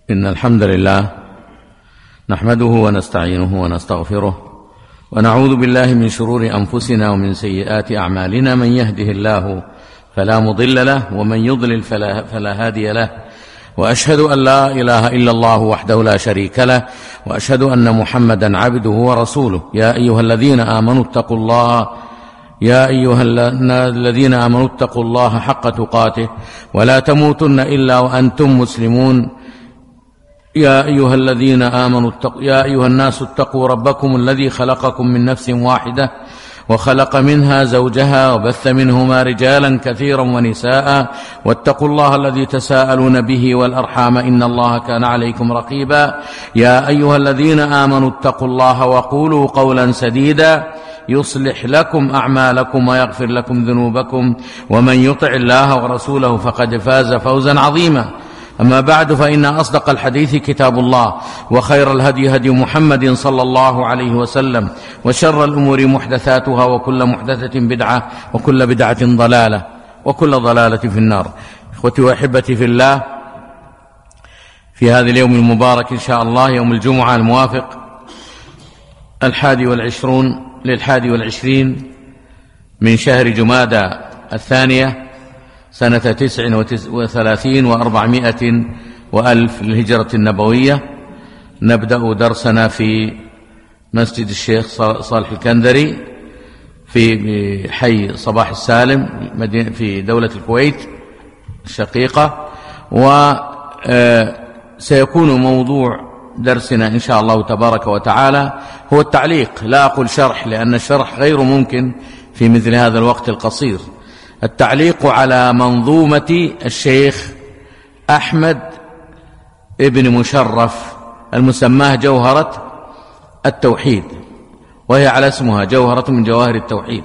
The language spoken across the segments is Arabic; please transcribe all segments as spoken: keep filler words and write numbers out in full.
إن الحمد لله نحمده ونستعينه ونستغفره ونعوذ بالله من شرور أنفسنا ومن سيئات أعمالنا. من يهده الله فلا مضل له ومن يضلل فلا, فلا هادي له، وأشهد أن لا إله إلا الله وحده لا شريك له، وأشهد أن محمدا عبده ورسوله. يا أيها الذين آمنوا اتقوا الله يا أيها الذين آمنوا اتقوا الله حق تقاته ولا تموتن إلا وأنتم مسلمون. يا أيها الذين آمنوا اتقوا يا أيها الناس اتقوا ربكم الذي خلقكم من نفس واحدة وخلق منها زوجها وبث منهما رجالا كثيرا ونساء، واتقوا الله الذي تساءلون به والأرحام إن الله كان عليكم رقيبا. يا أيها الذين آمنوا اتقوا الله وقولوا قولا سديدا يصلح لكم أعمالكم ويغفر لكم ذنوبكم، ومن يطع الله ورسوله فقد فاز فوزا عظيما. أما بعد، فإن أصدق الحديث كتاب الله، وخير الهدي هدي محمد صلى الله عليه وسلم، وشر الأمور محدثاتها، وكل محدثة بدعة، وكل بدعة ضلالة، وكل ضلالة في النار. إخوتي وأحبتي في الله، في هذا اليوم المبارك إن شاء الله، يوم الجمعة الموافق الحادي والعشرون للحادي والعشرين من شهر جمادى الثانية سنة تسع وثلاثين وأربعمائة وألف للهجرة النبوية، نبدأ درسنا في مسجد الشيخ صالح الكندري في حي صباح السالم في دولة الكويت الشقيقة. وسيكون موضوع درسنا إن شاء الله تبارك وتعالى هو التعليق، لا أقول شرح لأن الشرح غير ممكن في مثل هذا الوقت القصير. التعليق على منظومة الشيخ أحمد ابن مشرف المسماه جوهرة التوحيد، وهي على اسمها جوهرة من جواهر التوحيد،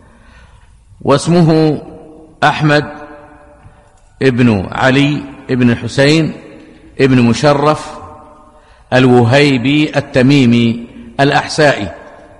واسمه أحمد ابن علي ابن الحسين ابن مشرف الوهيبي التميمي الأحسائي.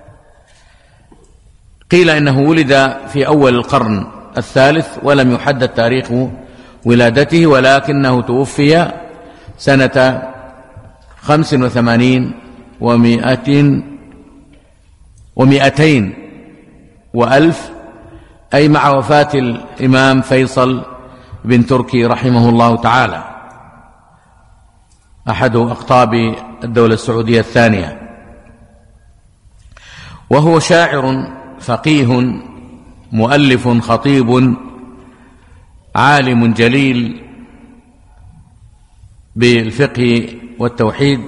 قيل إنه ولد في أول القرن الثالث ولم يحدد تاريخ ولادته، ولكنه توفي سنة خمس وثمانين ومائة ومائتين وألف، أي مع وفاة الإمام فيصل بن تركي رحمه الله تعالى، أحد أقطاب الدولة السعودية الثانية. وهو شاعر فقيه مؤلف خطيب عالم جليل بالفقه والتوحيد،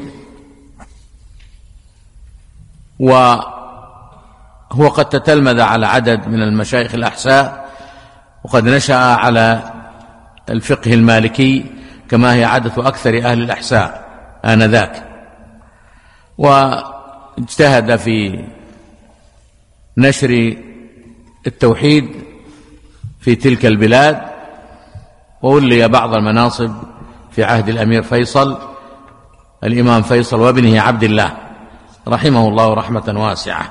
وهو قد تتلمذ على عدد من المشايخ الأحساء، وقد نشأ على الفقه المالكي كما هي عادة أكثر أهل الأحساء آنذاك، واجتهد في نشر التوحيد في تلك البلاد، وولي بعض المناصب في عهد الأمير فيصل الإمام فيصل وابنه عبد الله رحمه الله رحمة واسعة.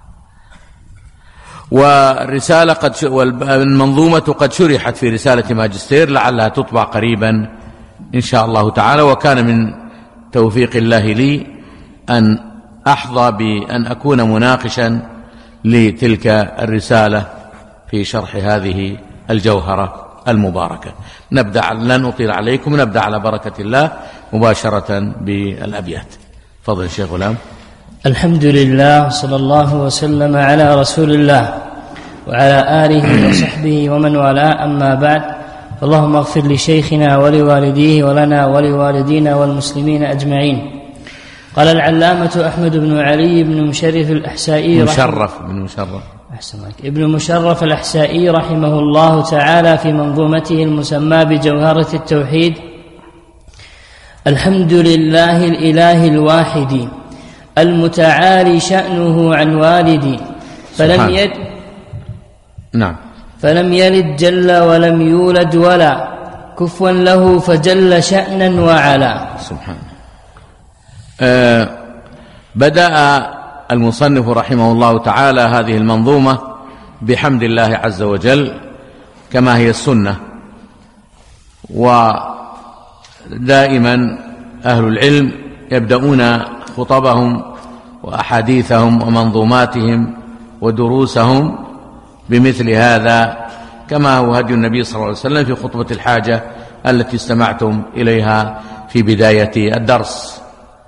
والرسالة قد ش... والمنظومة قد شرحت في رسالة ماجستير لعلها تطبع قريبا إن شاء الله تعالى. وكان من توفيق الله لي أن أحظى بأن أكون مناقشا لتلك الرسالة في شرح هذه الجوهرة المباركة. نبدأ، لن أطيل عليكم، نبدأ على بركة الله مباشرة بالأبيات. فضل الشيخ غلام. الحمد لله، صلى الله وسلم على رسول الله وعلى آله وصحبه ومن والاه، أما بعد، اللهم اغفر لشيخنا ولوالديه ولنا ولوالدينا والمسلمين أجمعين. قال العلامة أحمد بن علي بن مشرف الأحسائي مشرف بن مشرف ابن مشرف الأحسائي رحمه الله تعالى في منظومته المسمى بجوهرة التوحيد: الحمد لله الإله الواحد المتعالي شأنه عن والدي، فلم يلد نعم فلم يلد جل ولم يولد ولا كفوا له فجل شأنا وعلا. سبحانه. أه بدأ المصنف رحمه الله تعالى هذه المنظومة بحمد الله عز وجل كما هي السنة، ودائما أهل العلم يبدأون خطبهم وأحاديثهم ومنظوماتهم ودروسهم بمثل هذا، كما هو هدي النبي صلى الله عليه وسلم في خطبة الحاجة التي استمعتم إليها في بداية الدرس.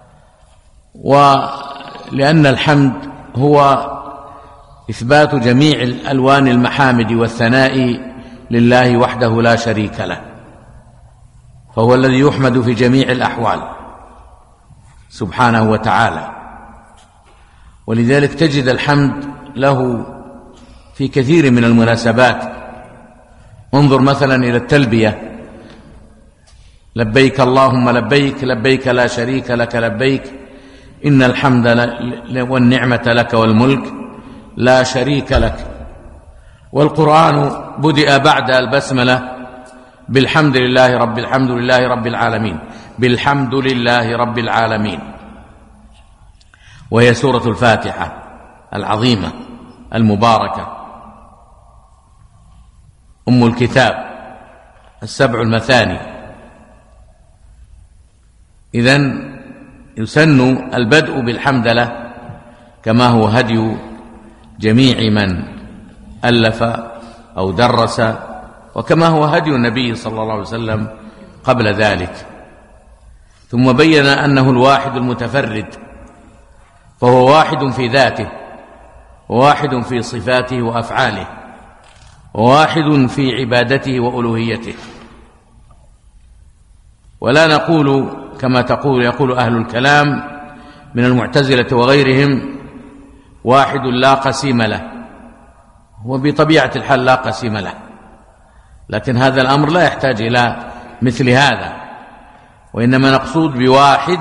ولأن الحمد هو إثبات جميع الألوان المحامد والثناء لله وحده لا شريك له، فهو الذي يحمد في جميع الأحوال سبحانه وتعالى. ولذلك تجد الحمد له في كثير من المناسبات. انظر مثلا إلى التلبية: لبيك اللهم لبيك، لبيك لا شريك لك لبيك، إن الحمد والنعمة لك والملك لا شريك لك. والقرآن بدأ بعد البسملة بالحمد لله رب الحمد لله رب العالمين، بالحمد لله رب العالمين، وهي سورة الفاتحة العظيمة المباركة أم الكتاب السبع المثاني. إذن يسن البدء بالحمدلله كما هو هدي جميع من ألف أو درس، وكما هو هدي النبي صلى الله عليه وسلم قبل ذلك. ثم بين أنه الواحد المتفرد، فهو واحد في ذاته، وواحد في صفاته وأفعاله، وواحد في عبادته وألوهيته. ولا نقول كما تقول يقول أهل الكلام من المعتزلة وغيرهم واحد لا قسيم له، وبطبيعة الحال لا قسيم له، لكن هذا الأمر لا يحتاج إلى مثل هذا، وإنما نقصد بواحد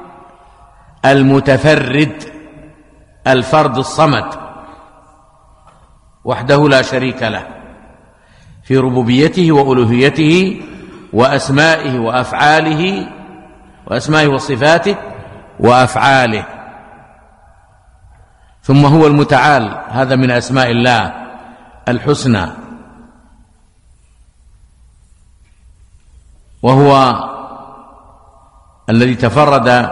المتفرد الفرد الصمد وحده لا شريك له في ربوبيته وألوهيته وأسمائه وأفعاله وأسمائه وصفاته وأفعاله. ثم هو المتعال، هذا من أسماء الله الحسنى، وهو الذي تفرد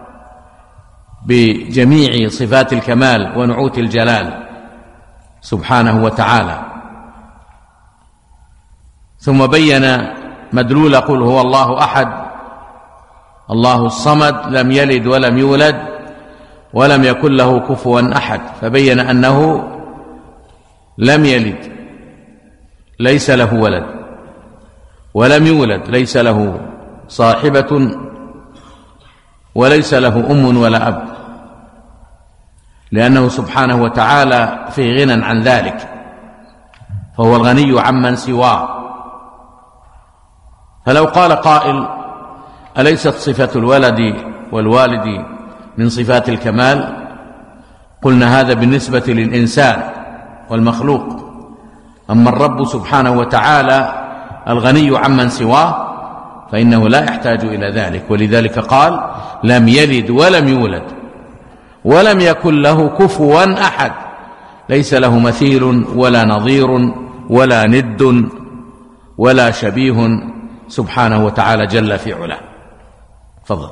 بجميع صفات الكمال ونعوت الجلال سبحانه وتعالى. ثم بين مدلول قل هو الله أحد الله الصمد لم يلد ولم يولد ولم يكن له كفوا أحد، فبين أنه لم يلد ليس له ولد، ولم يولد ليس له صاحبة، وليس له أم ولا أب، لأنه سبحانه وتعالى في غنى عن ذلك، فهو الغني عمن سواه. فلو قال قائل أليست صفة الولد والوالد من صفات الكمال؟ قلنا هذا بالنسبة للإنسان والمخلوق، أما الرب سبحانه وتعالى الغني عمن سواه فإنه لا يحتاج إلى ذلك، ولذلك قال لم يلد ولم يولد ولم يكن له كفوا أحد، ليس له مثيل ولا نظير ولا ند ولا شبيه سبحانه وتعالى جل في علاه. تفضل.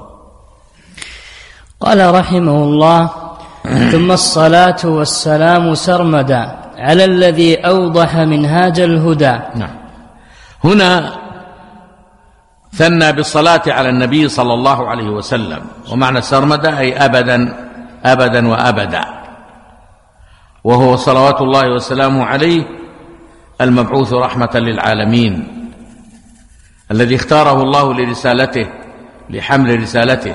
قال رحمه الله: ثم الصلاة والسلام سرمدا على الذي أوضح منهاج الهدى. نعم، هنا ثنى بالصلاة على النبي صلى الله عليه وسلم، ومعنى سرمدا أي أبدا أبدا وأبدا، وهو صلوات الله وسلامه عليه المبعوث رحمة للعالمين، الذي اختاره الله لرسالته لحمل رسالته.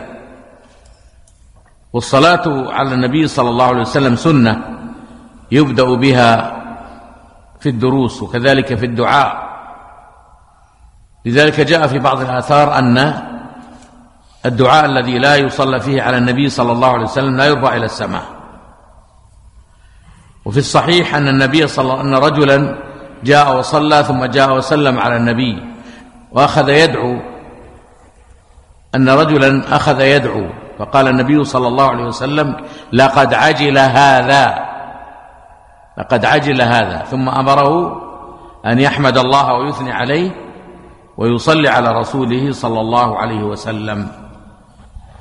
والصلاة على النبي صلى الله عليه وسلم سنة يبدأ بها في الدروس وكذلك في الدعاء، لذلك جاء في بعض الآثار أن الدعاء الذي لا يصلى فيه على النبي صلى الله عليه وسلم لا يرفع إلى السماء. وفي الصحيح أن النبي صلى أن رجلا جاء وصلى ثم جاء وسلم على النبي وأخذ يدعو، أن رجلا أخذ يدعو فقال النبي صلى الله عليه وسلم لقد عجل هذا لقد عجل هذا ثم أمره أن يحمد الله ويثني عليه ويصلي على رسوله صلى الله عليه وسلم.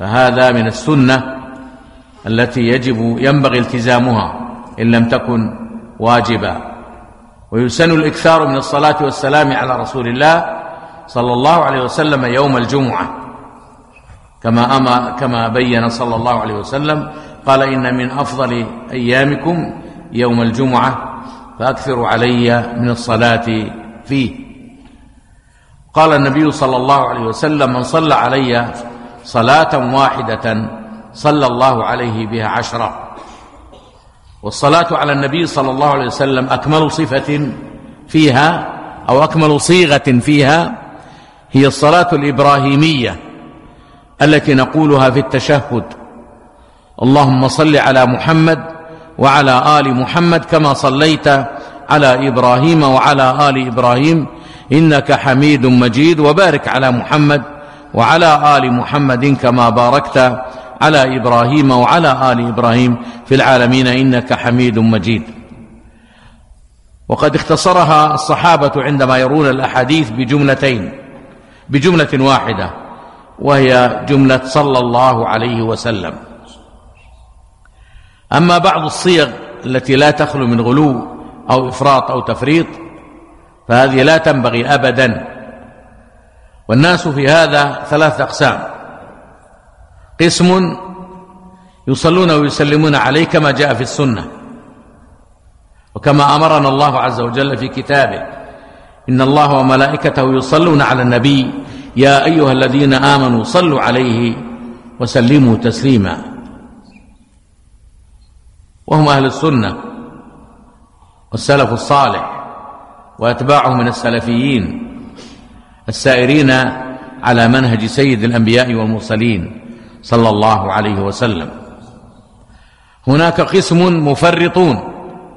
فهذا من السنة التي يجب ينبغي التزامها إن لم تكن واجبا. ويسن الإكثار من الصلاة والسلام على رسول الله صلى الله عليه وسلم يوم الجمعة، كما أما كما بين صلى الله عليه وسلم قال: إن من أفضل أيامكم يوم الجمعة فأكثروا علي من الصلاة فيه. قال النبي صلى الله عليه وسلم: من صلى علي صلاة واحدة صلى الله عليه بها عشرة. والصلاة على النبي صلى الله عليه وسلم أكمل صفة فيها أو أكمل صيغة فيها هي الصلاة الإبراهيمية التي نقولها في التشهد: اللهم صل على محمد وعلى آل محمد كما صليت على إبراهيم وعلى آل إبراهيم إنك حميد مجيد، وبارك على محمد وعلى آل محمد كما باركت على إبراهيم وعلى آل إبراهيم في العالمين إنك حميد مجيد. وقد اختصرها الصحابة عندما يرون الأحاديث بجملتين بجملة واحدة، وهي جملة صلى الله عليه وسلم. أما بعض الصيغ التي لا تخلو من غلو أو إفراط أو تفريط فهذه لا تنبغي أبدا. والناس في هذا ثلاث أقسام: قسم يصلون ويسلمون عليه كما جاء في السنة وكما أمرنا الله عز وجل في كتابه: إن الله وملائكته يصلون على النبي يا أيها الذين آمنوا صلوا عليه وسلموا تسليما. وهم أهل السنة والسلف الصالح وأتباعهم من السلفيين السائرين على منهج سيد الأنبياء والمرسلين صلى الله عليه وسلم. هناك قسم مفرطون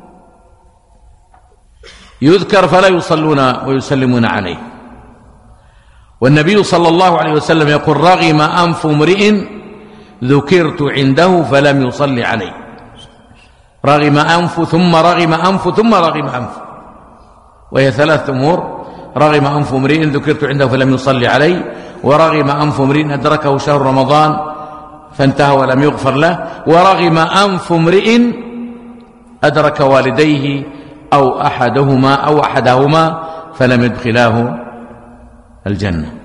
يذكر فلا يصلون ويسلمون عليه، والنبي صلى الله عليه وسلم يقول: رغم أنف امرئ ذكرت عنده فلم يصلي عليه. رغم أنف ثم رغم أنف ثم رغم أنف، وهي ثلاث أمور: رغم أنف امرئ ذكرت عنده فلم يصلي عليه، ورغم أنف امرئ أدركه شهر رمضان فانتهى ولم يغفر له، ورغم أنف امرئ أدرك والديه أو أحدهما أو أحدهما فلم يدخلاه الجنة.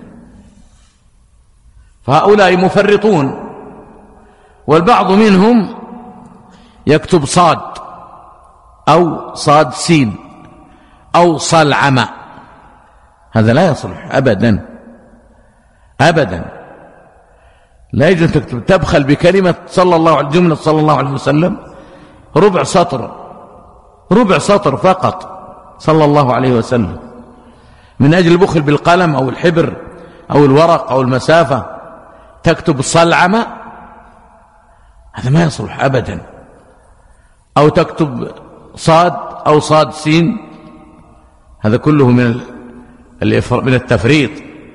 فهؤلاء مفرطون. والبعض منهم يكتب صاد أو صاد سين أو صلعمة، هذا لا يصلح أبدا أبدا. لا يجوز تكتب تبخل بكلمة صلى الله عليه جملة صلى الله عليه وسلم ربع سطر ربع سطر فقط صلى الله عليه وسلم من أجل البخل بالقلم أو الحبر أو الورق أو المسافة تكتب صلعمة، هذا ما يصلح أبدا. أو تكتب صاد أو صاد سين، هذا كله من من التفريط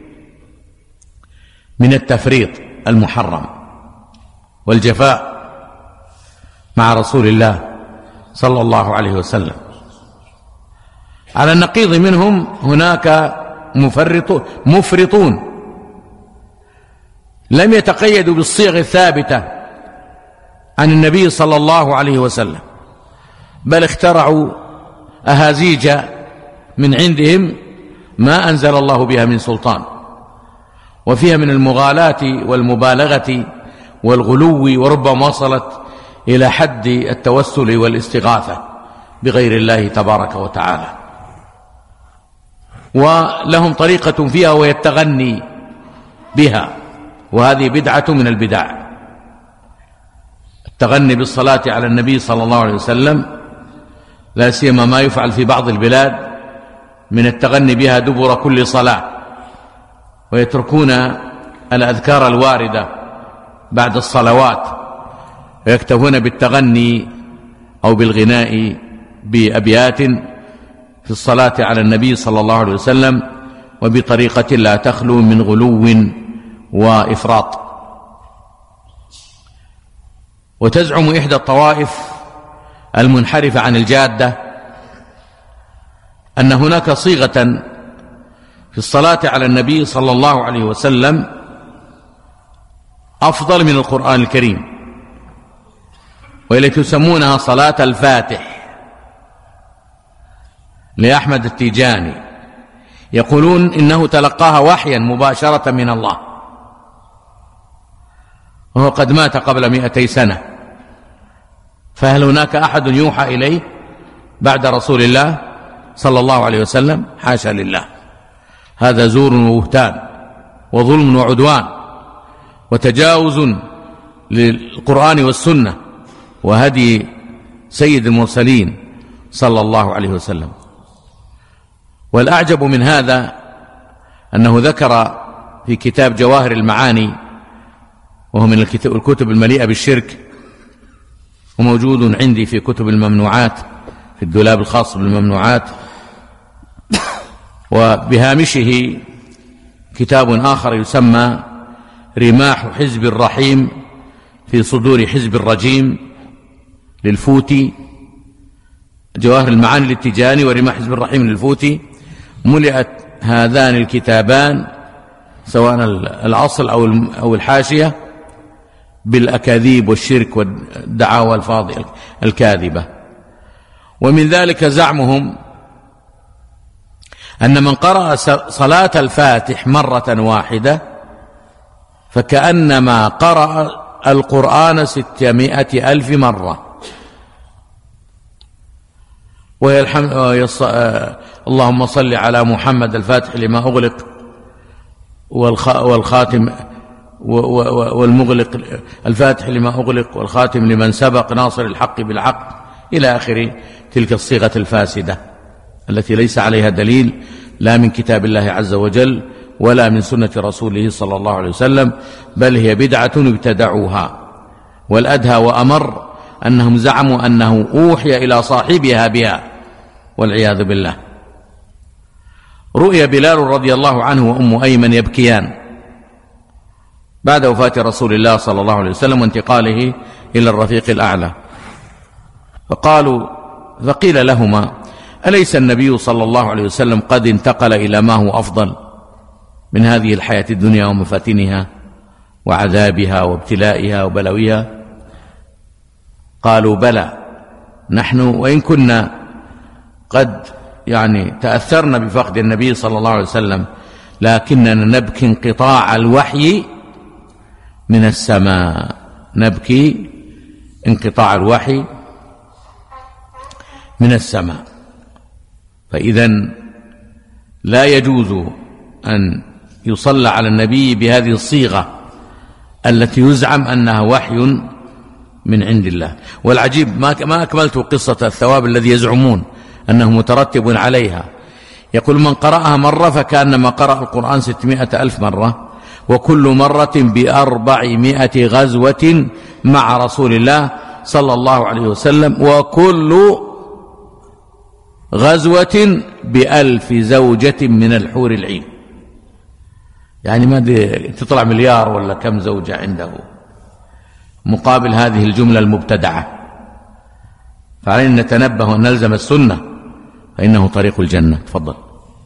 من التفريط المحرم والجفاء مع رسول الله صلى الله عليه وسلم. على النقيض منهم هناك مفرطون مفرطون لم يتقيدوا بالصيغ الثابتة عن النبي صلى الله عليه وسلم، بل اخترعوا أهازيج من عندهم ما أنزل الله بها من سلطان، وفيها من المغالاة والمبالغة والغلو، وربما وصلت إلى حد التوسل والاستغاثة بغير الله تبارك وتعالى. ولهم طريقة فيها وهي التغني بها، وهذه بدعة من البدع. التغني بالصلاة على النبي صلى الله عليه وسلم، لا سيما ما يفعل في بعض البلاد من التغني بها دبر كل صلاة، ويتركون الأذكار الواردة بعد الصلوات ويكتفون بالتغني أو بالغناء بأبيات في الصلاة على النبي صلى الله عليه وسلم، وبطريقة لا تخلو من غلو وإفراط. وتزعم إحدى الطوائف المنحرفة عن الجادة أن هناك صيغة في الصلاة على النبي صلى الله عليه وسلم أفضل من القرآن الكريم، والتي يسمونها صلاة الفاتح لأحمد التيجاني، يقولون إنه تلقاها وحيا مباشرة من الله، وهو قد مات قبل مئتي سنة، فهل هناك أحد يوحى إليه بعد رسول الله صلى الله عليه وسلم؟ حاشا لله، هذا زور وبهتان وظلم وعدوان وتجاوز للقرآن والسنة وهدي سيد المرسلين صلى الله عليه وسلم. والأعجب من هذا أنه ذكر في كتاب جواهر المعاني، وهو من الكتب المليئة بالشرك، وموجود عندي في كتب الممنوعات في الدولاب الخاص بالممنوعات، وبهامشه كتاب آخر يسمى رماح حزب الرحيم في صدور حزب الرجيم للفوتي، جواهر المعاني للتيجاني ورماح حزب الرحيم للفوتي. ملئت هذان الكتابان سواء الأصل أو الحاشية بالأكاذيب والشرك والدعاوى الفاضلة الكاذبة. ومن ذلك زعمهم أن من قرأ صلاة الفاتح مرة واحدة فكأنما قرأ القرآن ستمائة ألف مرة، وهي الحمد يص... اللهم صل على محمد الفاتح لما أغلق والخ... والخاتم و... و... والمغلق، الفاتح لما أغلق والخاتم لمن سبق ناصر الحق بالحق إلى آخر تلك الصيغة الفاسدة التي ليس عليها دليل لا من كتاب الله عز وجل ولا من سنة رسوله صلى الله عليه وسلم، بل هي بدعة ابتدعوها. والأدهى وأمر أنهم زعموا أنه أوحي إلى صاحبها بها والعياذ بالله. رؤي بلال رضي الله عنه وأم أيمن يبكيان بعد وفاة رسول الله صلى الله عليه وسلم وانتقاله إلى الرفيق الأعلى، فقالوا فقيل لهما: أليس النبي صلى الله عليه وسلم قد انتقل إلى ما هو أفضل من هذه الحياة الدنيا ومفاتنها وعذابها وابتلائها وبلويها؟ قالوا: بلى، نحن وإن كنا قد يعني تأثرنا بفقد النبي صلى الله عليه وسلم، لكننا نبكي انقطاع الوحي من السماء، نبكي انقطاع الوحي من السماء. فإذن لا يجوز أن يصلى على النبي بهذه الصيغة التي يزعم أنها وحي من عند الله. والعجيب ما أكملت قصة الثواب الذي يزعمون أنه مترتب عليها. يقول: من قرأها مرة فكأنما قرأ القرآن ستمائة ألف مرة، وكل مرة بأربعمائة غزوة مع رسول الله صلى الله عليه وسلم، وكل غزوة بألف زوجة من الحور العين. يعني ما تطلع مليار ولا كم زوجة عنده مقابل هذه الجملة المبتدعة. فعلينا نتنبه ونلزم السنة فإنه طريق الجنة. تفضل.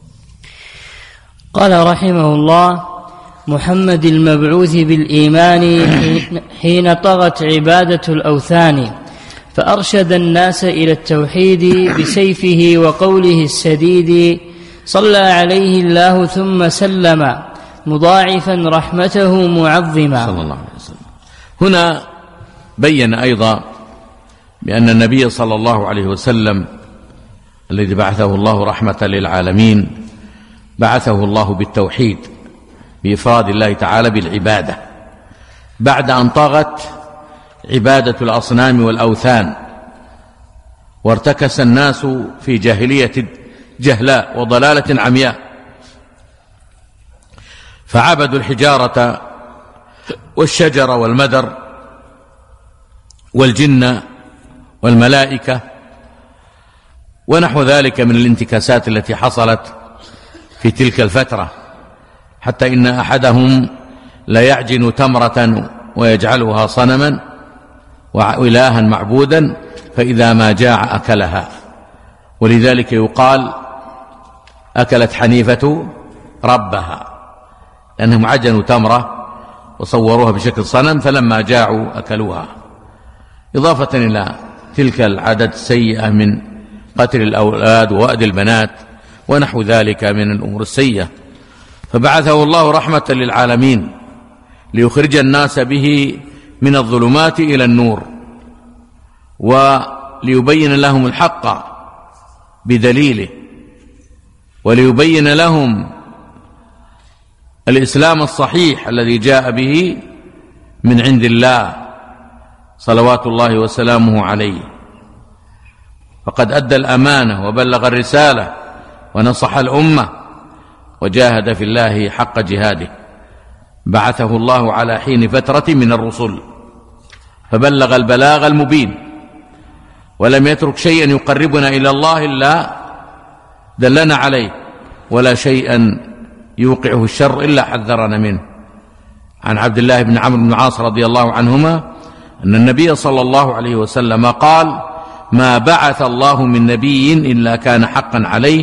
قال رحمه الله: محمد المبعوث بالإيمان حين طغت عبادة الأوثان، فأرشد الناس إلى التوحيد بسيفه وقوله السديد، صلى عليه الله ثم سلم مضاعفا رحمته معظما. صلى الله عليه وسلم. هنا بين أيضا بأن النبي صلى الله عليه وسلم الذي بعثه الله رحمة للعالمين بعثه الله بالتوحيد، بإفراد الله تعالى بالعبادة، بعد أن طغت عبادة الأصنام والأوثان وارتكس الناس في جاهلية جهلاء وضلالة عمياء، فعبدوا الحجارة والشجر والمدر والجن والملائكة ونحو ذلك من الانتكاسات التي حصلت في تلك الفترة، حتى إن أحدهم ليعجن تمرة ويجعلها صنما وإلها معبودا، فإذا ما جاع أكلها. ولذلك يقال: أكلت حنيفة ربها، لأنهم عجنوا تمرة وصوروها بشكل صنم، فلما جاعوا أكلوها، إضافة إلى تلك العادات السيئة من قتل الأولاد ووأد البنات ونحو ذلك من الأمور السيئة. فبعثه الله رحمة للعالمين ليخرج الناس به من الظلمات إلى النور، وليبين لهم الحق بدليله، وليبين لهم الإسلام الصحيح الذي جاء به من عند الله صلوات الله وسلامه عليه. فقد أدى الأمانة وبلغ الرسالة ونصح الأمة وجاهد في الله حق جهاده. بعثه الله على حين فترة من الرسل فبلغ البلاغ المبين، ولم يترك شيئا يقربنا إلى الله إلا دلنا عليه، ولا شيئا يوقعه الشر إلا حذرنا منه. عن عبد الله بن عمرو بن العاص رضي الله عنهما أن النبي صلى الله عليه وسلم قال: ما بعث الله من نبي إلا كان حقا عليه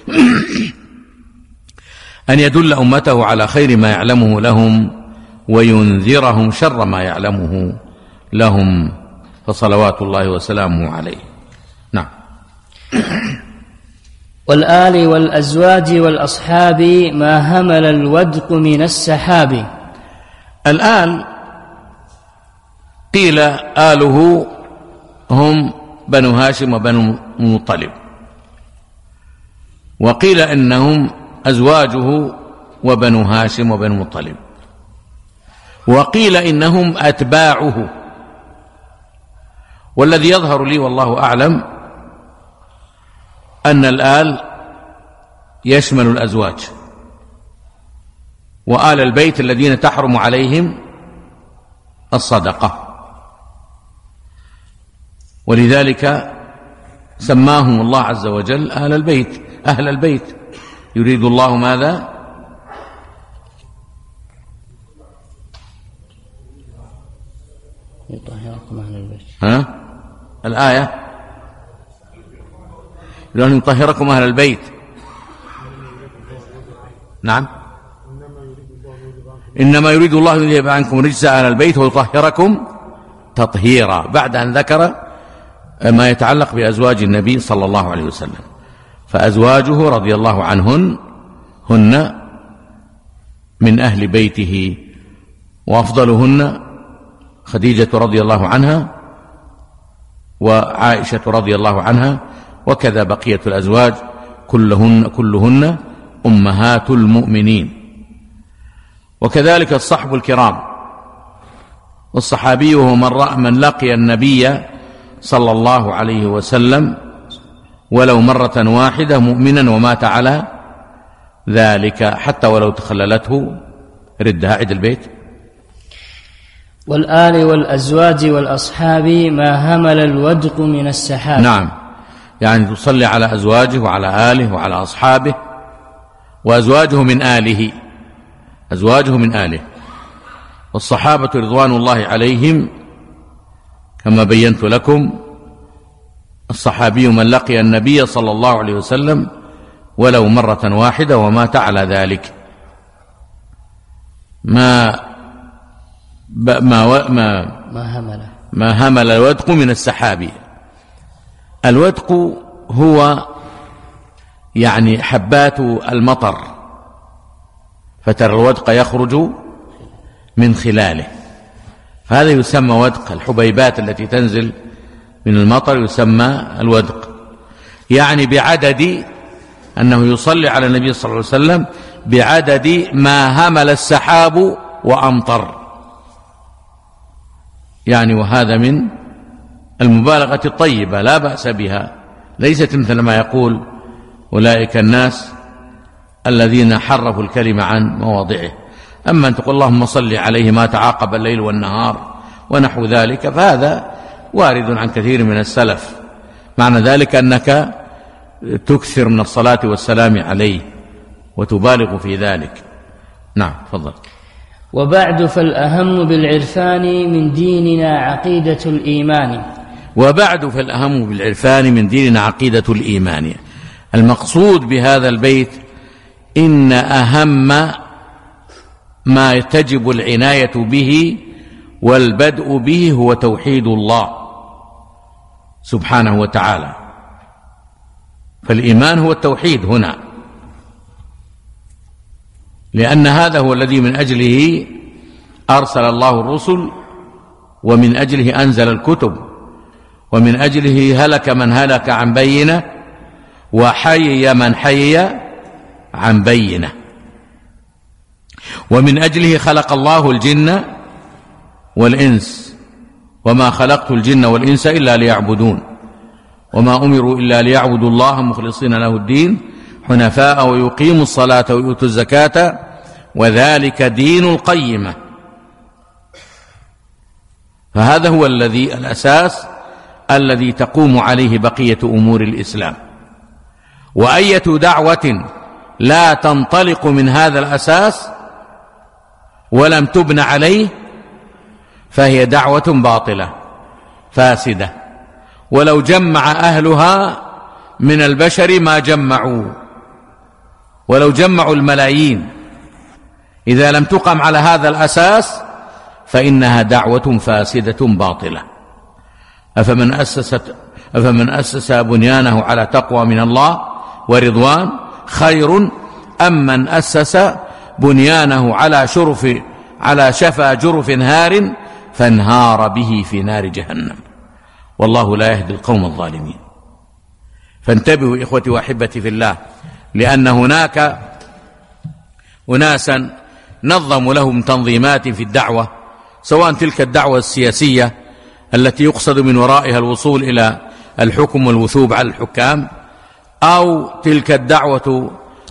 أن يدل أمته على خير ما يعلمه لهم وينذرهم شر ما يعلمه لهم، فصلوات الله وسلامه عليه. نعم. والآل والأزواج والأصحاب ما همل الودق من السحاب. الآل قيل آله هم بنو هاشم وبنو المطلب، وقيل إنهم أزواجه وبنو هاشم وبنو المطلب، وقيل إنهم أتباعه. والذي يظهر لي والله أعلم أن الآل يشمل الأزواج وآل البيت الذين تحرم عليهم الصدقة، ولذلك سماهم الله عز وجل آل البيت، أهل البيت. يريد الله ماذا؟ يطهركم أهل البيت. ها؟ الآية يريد أن يطهركم أهل البيت. نعم. إنما يريد الله أن يذهب عنكم رجس أهل البيت ويطهركم تطهيرا، بعد أن ذكر ما يتعلق بأزواج النبي صلى الله عليه وسلم. فأزواجه رضي الله عنهن هن من أهل بيته، وأفضلهن خديجة رضي الله عنها وعائشة رضي الله عنها، وكذا بقية الأزواج كلهن, كلهن أمهات المؤمنين. وكذلك الصحب الكرام، والصحابي هو من لقي النبي صلى الله عليه وسلم ولو مرة واحدة مؤمنا ومات على ذلك حتى ولو تخللته ردها عيد البيت. والآل والأزواج والأصحاب ما همل الودق من السحاب. نعم، يعني تصلي على أزواجه وعلى آله وعلى أصحابه، وأزواجه من آله، أزواجه من آله. والصحابة رضوان الله عليهم كما بينت لكم، الصحابي من لقي النبي صلى الله عليه وسلم ولو مرة واحدة ومات على ذلك. ما ما ما ما همل ما همل الودق من السحاب. الودق هو يعني حبات المطر، فترى الودق يخرج من خلاله، فهذا يسمى ودق. الحبيبات التي تنزل من المطر يسمى الودق، يعني بعدد أنه يصلي على النبي صلى الله عليه وسلم بعدد ما همل السحاب وأمطر، يعني وهذا من المبالغة الطيبة لا بأس بها، ليست مثل ما يقول أولئك الناس الذين حرفوا الكلمة عن مواضعه. أما أن تقول اللهم صل عليه ما تعاقب الليل والنهار ونحو ذلك، فهذا وارد عن كثير من السلف، معنى ذلك أنك تكثر من الصلاة والسلام عليه وتبالغ في ذلك. نعم، تفضل. وبعد فالأهم بالعرفان من ديننا عقيدة الإيمان. وبعد فالأهم بالعرفان من ديننا عقيدة الإيمان. المقصود بهذا البيت إن أهم ما تجب العناية به والبدء به هو توحيد الله سبحانه وتعالى. فالإيمان هو التوحيد هنا، لأن هذا هو الذي من أجله أرسل الله الرسل، ومن أجله أنزل الكتب، ومن أجله هلك من هلك عن بينة، وحيي من حيي عن بينة، ومن أجله خلق الله الجن والإنس، وما خلقت الجن والإنس إلا ليعبدون، وما أمروا إلا ليعبدوا الله مخلصين له الدين حنفاء ويقيموا الصلاة ويؤتوا الزكاة وذلك دين القيمة. فهذا هو الذي الأساس الذي تقوم عليه بقية أمور الإسلام. وأية دعوة لا تنطلق من هذا الأساس ولم تبن عليه فهي دعوة باطلة فاسدة، ولو جمع أهلها من البشر ما جمعوا، ولو جمعوا الملايين، إذا لم تقم على هذا الأساس فإنها دعوة فاسدة باطلة. أفمن أسست أفمن أسس بنيانه على تقوى من الله ورضوان خير أم من أسس بنيانه على شرف على شفا جرف هار فانهار به في نار جهنم، والله لا يهدي القوم الظالمين. فانتبهوا إخوتي وأحبتي في الله، لأن هناك أناسا نظموا لهم تنظيمات في الدعوة، سواء تلك الدعوة السياسية التي يقصد من ورائها الوصول إلى الحكم والوثوب على الحكام، أو تلك الدعوة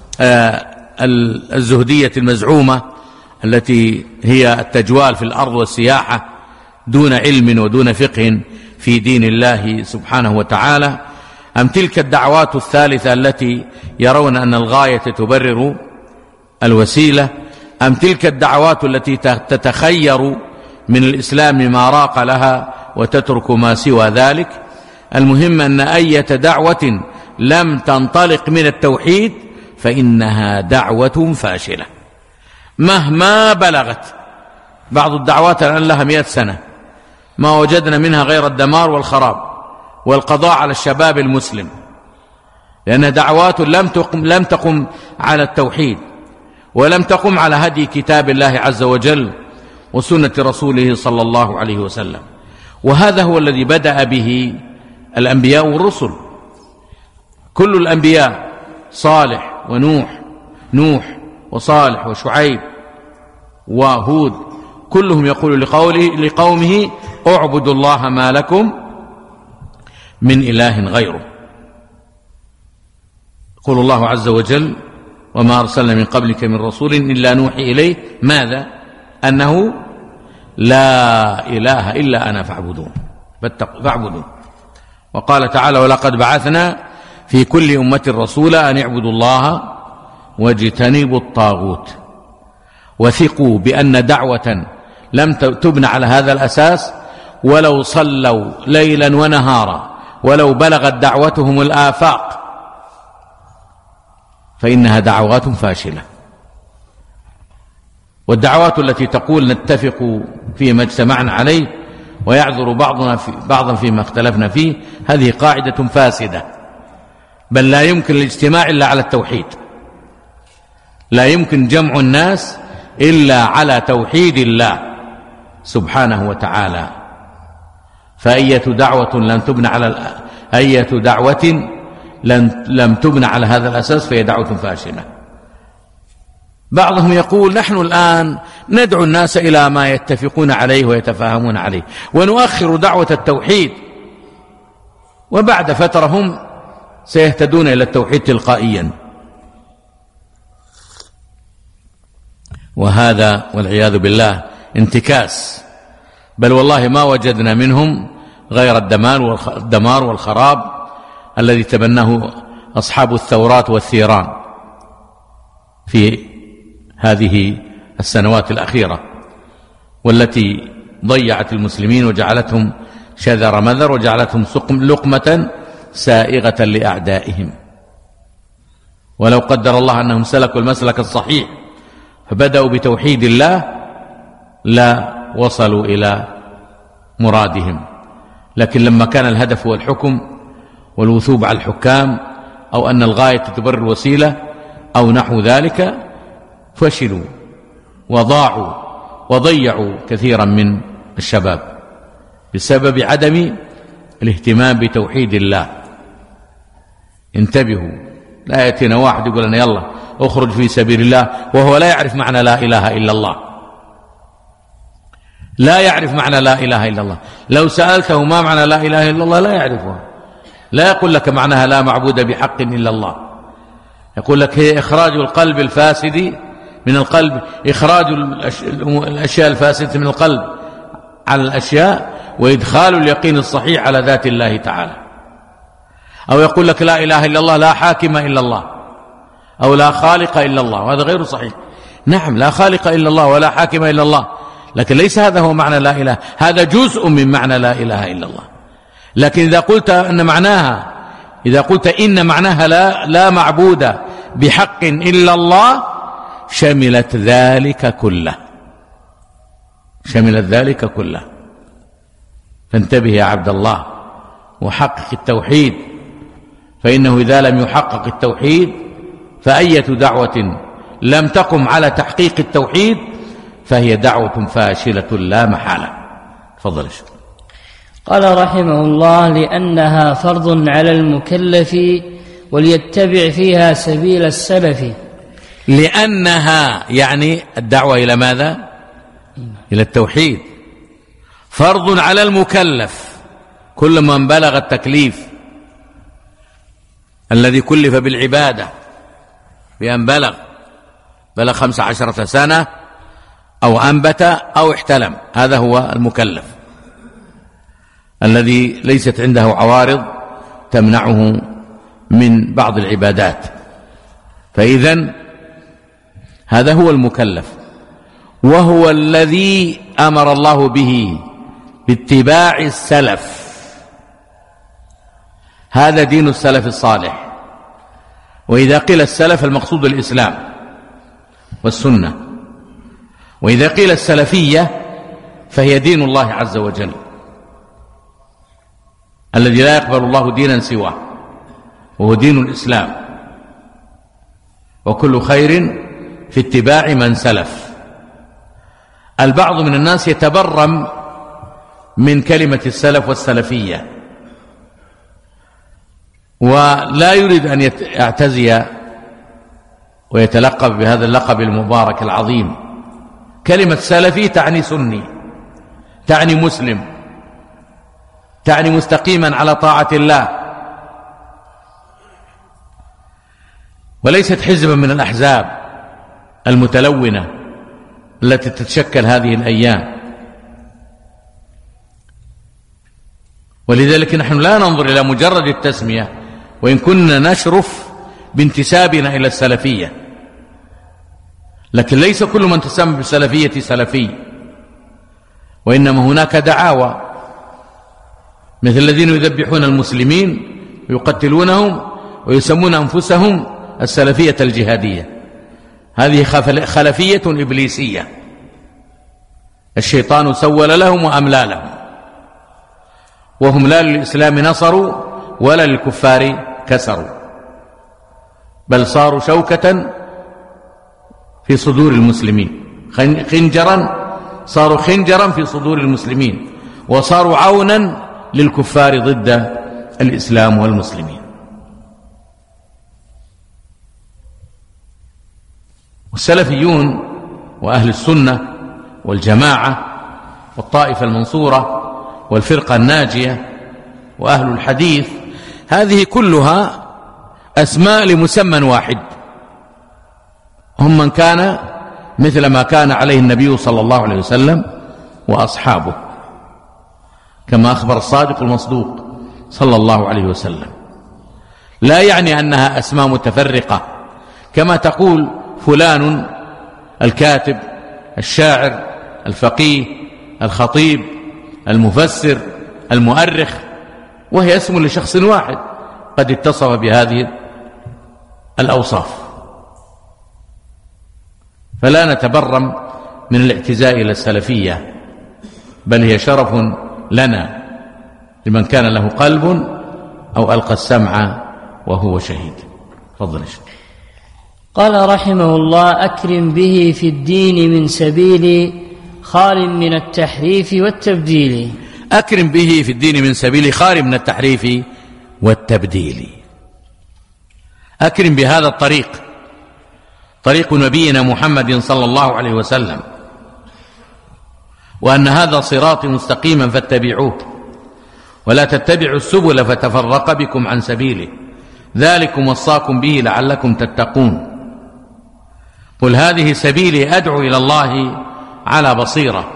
الزهدية المزعومة التي هي التجوال في الأرض والسياحة دون علم ودون فقه في دين الله سبحانه وتعالى، أم تلك الدعوات الثالثة التي يرون أن الغاية تبرر الوسيلة، أم تلك الدعوات التي تتخير من الإسلام ما راق لها وتترك ما سوى ذلك. المهم أن أي دعوة لم تنطلق من التوحيد فإنها دعوة فاشلة مهما بلغت. بعض الدعوات الآن لها مئة سنة ما وجدنا منها غير الدمار والخراب والقضاء على الشباب المسلم، لأنها دعوات لم تقم, لم تقم على التوحيد، ولم تقم على هدي كتاب الله عز وجل وسنة رسوله صلى الله عليه وسلم. وهذا هو الذي بدأ به الأنبياء والرسل. كل الأنبياء صالح ونوح نوح وصالح وشعيب وهود كلهم يقول لقومه اعبدوا الله ما لكم من إله غيره. يقول الله عز وجل وما أرسلنا من قبلك من رسول إلا نوحي إليه ماذا؟ أنه لا إله إلا أنا فاعبدون فاعبدون. وقال تعالى ولقد بعثنا في كل أمة رسولا أن اعبدوا الله واجتنبوا الطاغوت. وثقوا بأن دعوة لم تبنى على هذا الأساس ولو صلوا ليلا ونهارا ولو بلغت دعوتهم الآفاق فإنها دعوات فاشلة. والدعوات التي تقول نتفق فيما اجتمعنا عليه ويعذر بعضنا في بعضا فيما اختلفنا فيه، هذه قاعدة فاسدة، بل لا يمكن الاجتماع إلا على التوحيد، لا يمكن جمع الناس إلا على توحيد الله سبحانه وتعالى. فأية دعوة لم تبنى على أية دعوة لم تبنى على هذا الأساس فهي دعوة فاشلة. بعضهم يقول نحن الآن ندعو الناس إلى ما يتفقون عليه ويتفاهمون عليه، ونؤخر دعوة التوحيد، وبعد فترة هم سيهتدون إلى التوحيد تلقائيا. وهذا والعياذ بالله انتكاس، بل والله ما وجدنا منهم غير الدمار والخراب الذي تبناه أصحاب الثورات والثيران في هذه السنوات الأخيرة، والتي ضيعت المسلمين وجعلتهم شذر مذر وجعلتهم لقمة سائغة لأعدائهم. ولو قدر الله أنهم سلكوا المسلك الصحيح فبدأوا بتوحيد الله لا وصلوا إلى مرادهم. لكن لما كان الهدف هو الحكم والوثوب على الحكام أو أن الغاية تبرر الوسيلة أو نحو ذلك فشلوا وضاعوا وضيعوا كثيرا من الشباب بسبب عدم الاهتمام بتوحيد الله. انتبهوا، لا يأتينا واحد يقول لنا يلا اخرج في سبيل الله وهو لا يعرف معنى لا إله إلا الله، لا يعرف معنى لا إله إلا الله. لو سألته ما معنى لا إله إلا الله لا يعرفها، لا يقول لك معناها لا معبود بحق إلا الله، يقول لك هي إخراج القلب الفاسد من القلب، إخراج الأشياء الفاسدة من القلب على الأشياء وإدخال اليقين الصحيح على ذات الله تعالى. أو يقول لك لا إله إلا الله لا حاكم إلا الله أو لا خالق إلا الله، وهذا غير صحيح. نعم لا خالق إلا الله ولا حاكم إلا الله، لكن ليس هذا هو معنى لا إله، هذا جزء من معنى لا إله إلا الله. لكن إذا قلت أن معناها إذا قلت إن معناها لا, لا معبود بحق إلا الله شملت ذلك كله، شملت ذلك كله. فانتبه يا عبد الله وحقق التوحيد، فإنه إذا لم يحقق التوحيد فأية دعوة لم تقم على تحقيق التوحيد فهي دعوة فاشلة لا محالة. تفضل الشيخ. قال رحمه الله: لأنها فرض على المكلف وليتبع فيها سبيل السلف. لأنها يعني الدعوة إلى ماذا؟ إلى التوحيد. فرض على المكلف، كل من بلغ التكليف الذي كلف بالعبادة بأن بلغ بلغ خمس عشرة سنة أو أنبت أو احتلم، هذا هو المكلف الذي ليست عنده عوارض تمنعه من بعض العبادات، فإذن هذا هو المكلف، وهو الذي أمر الله به باتباع السلف. هذا دين السلف الصالح. وإذا قيل السلف المقصود الإسلام والسنة، وإذا قيل السلفية فهي دين الله عز وجل الذي لا يقبل الله دينا سواه، وهو دين الإسلام. وكل خير في اتباع من سلف. البعض من الناس يتبرم من كلمة السلف والسلفية ولا يريد أن يعتزي ويتلقب بهذا اللقب المبارك العظيم. كلمة سلفي تعني سني، تعني مسلم، تعني مستقيما على طاعة الله، وليست حزبا من الأحزاب المتلونة التي تتشكل هذه الأيام. ولذلك نحن لا ننظر إلى مجرد التسمية، وإن كنا نشرف بانتسابنا إلى السلفية، لكن ليس كل من تسمى بالسلفية سلفي، وإنما هناك دعاوى مثل الذين يذبحون المسلمين ويقتلونهم ويسمون أنفسهم السلفية الجهادية. هذه خلفية إبليسية، الشيطان سول لهم وأملى لهم، وهم لا للإسلام نصروا ولا للكفار كسروا، بل صاروا شوكة في صدور المسلمين، خنجرا صاروا خنجرا في صدور المسلمين، وصاروا عونا للكفار ضد الإسلام والمسلمين. والسلفيون وأهل السنة والجماعة والطائفة المنصورة والفرقة الناجية وأهل الحديث، هذه كلها أسماء لمسمى واحد، هم من كان مثل ما كان عليه النبي صلى الله عليه وسلم وأصحابه، كما أخبر الصادق المصدوق صلى الله عليه وسلم. لا يعني أنها أسماء متفرقة كما تقول فلان الكاتب، الشاعر، الفقيه، الخطيب، المفسر، المؤرخ، وهي اسم لشخص واحد قد اتصف بهذه الأوصاف. فلا نتبرم من الاعتزاء إلى السلفية، بل هي شرف لنا لمن كان له قلب أو ألقى السمع وهو شهيد. تفضل. قال رحمه الله: أكرم به في الدين من سبيل خال من التحريف والتبديل. أكرم به في الدين من سبيل خال من التحريف والتبديل. أكرم بهذا الطريق، طريق نبينا محمد صلى الله عليه وسلم، وأن هذا صراطي مستقيما فاتبعوه ولا تتبعوا السبل فتفرق بكم عن سبيله، ذلكم وصاكم به لعلكم تتقون. قل هذه سبيلي أدعو إلى الله على بصيرة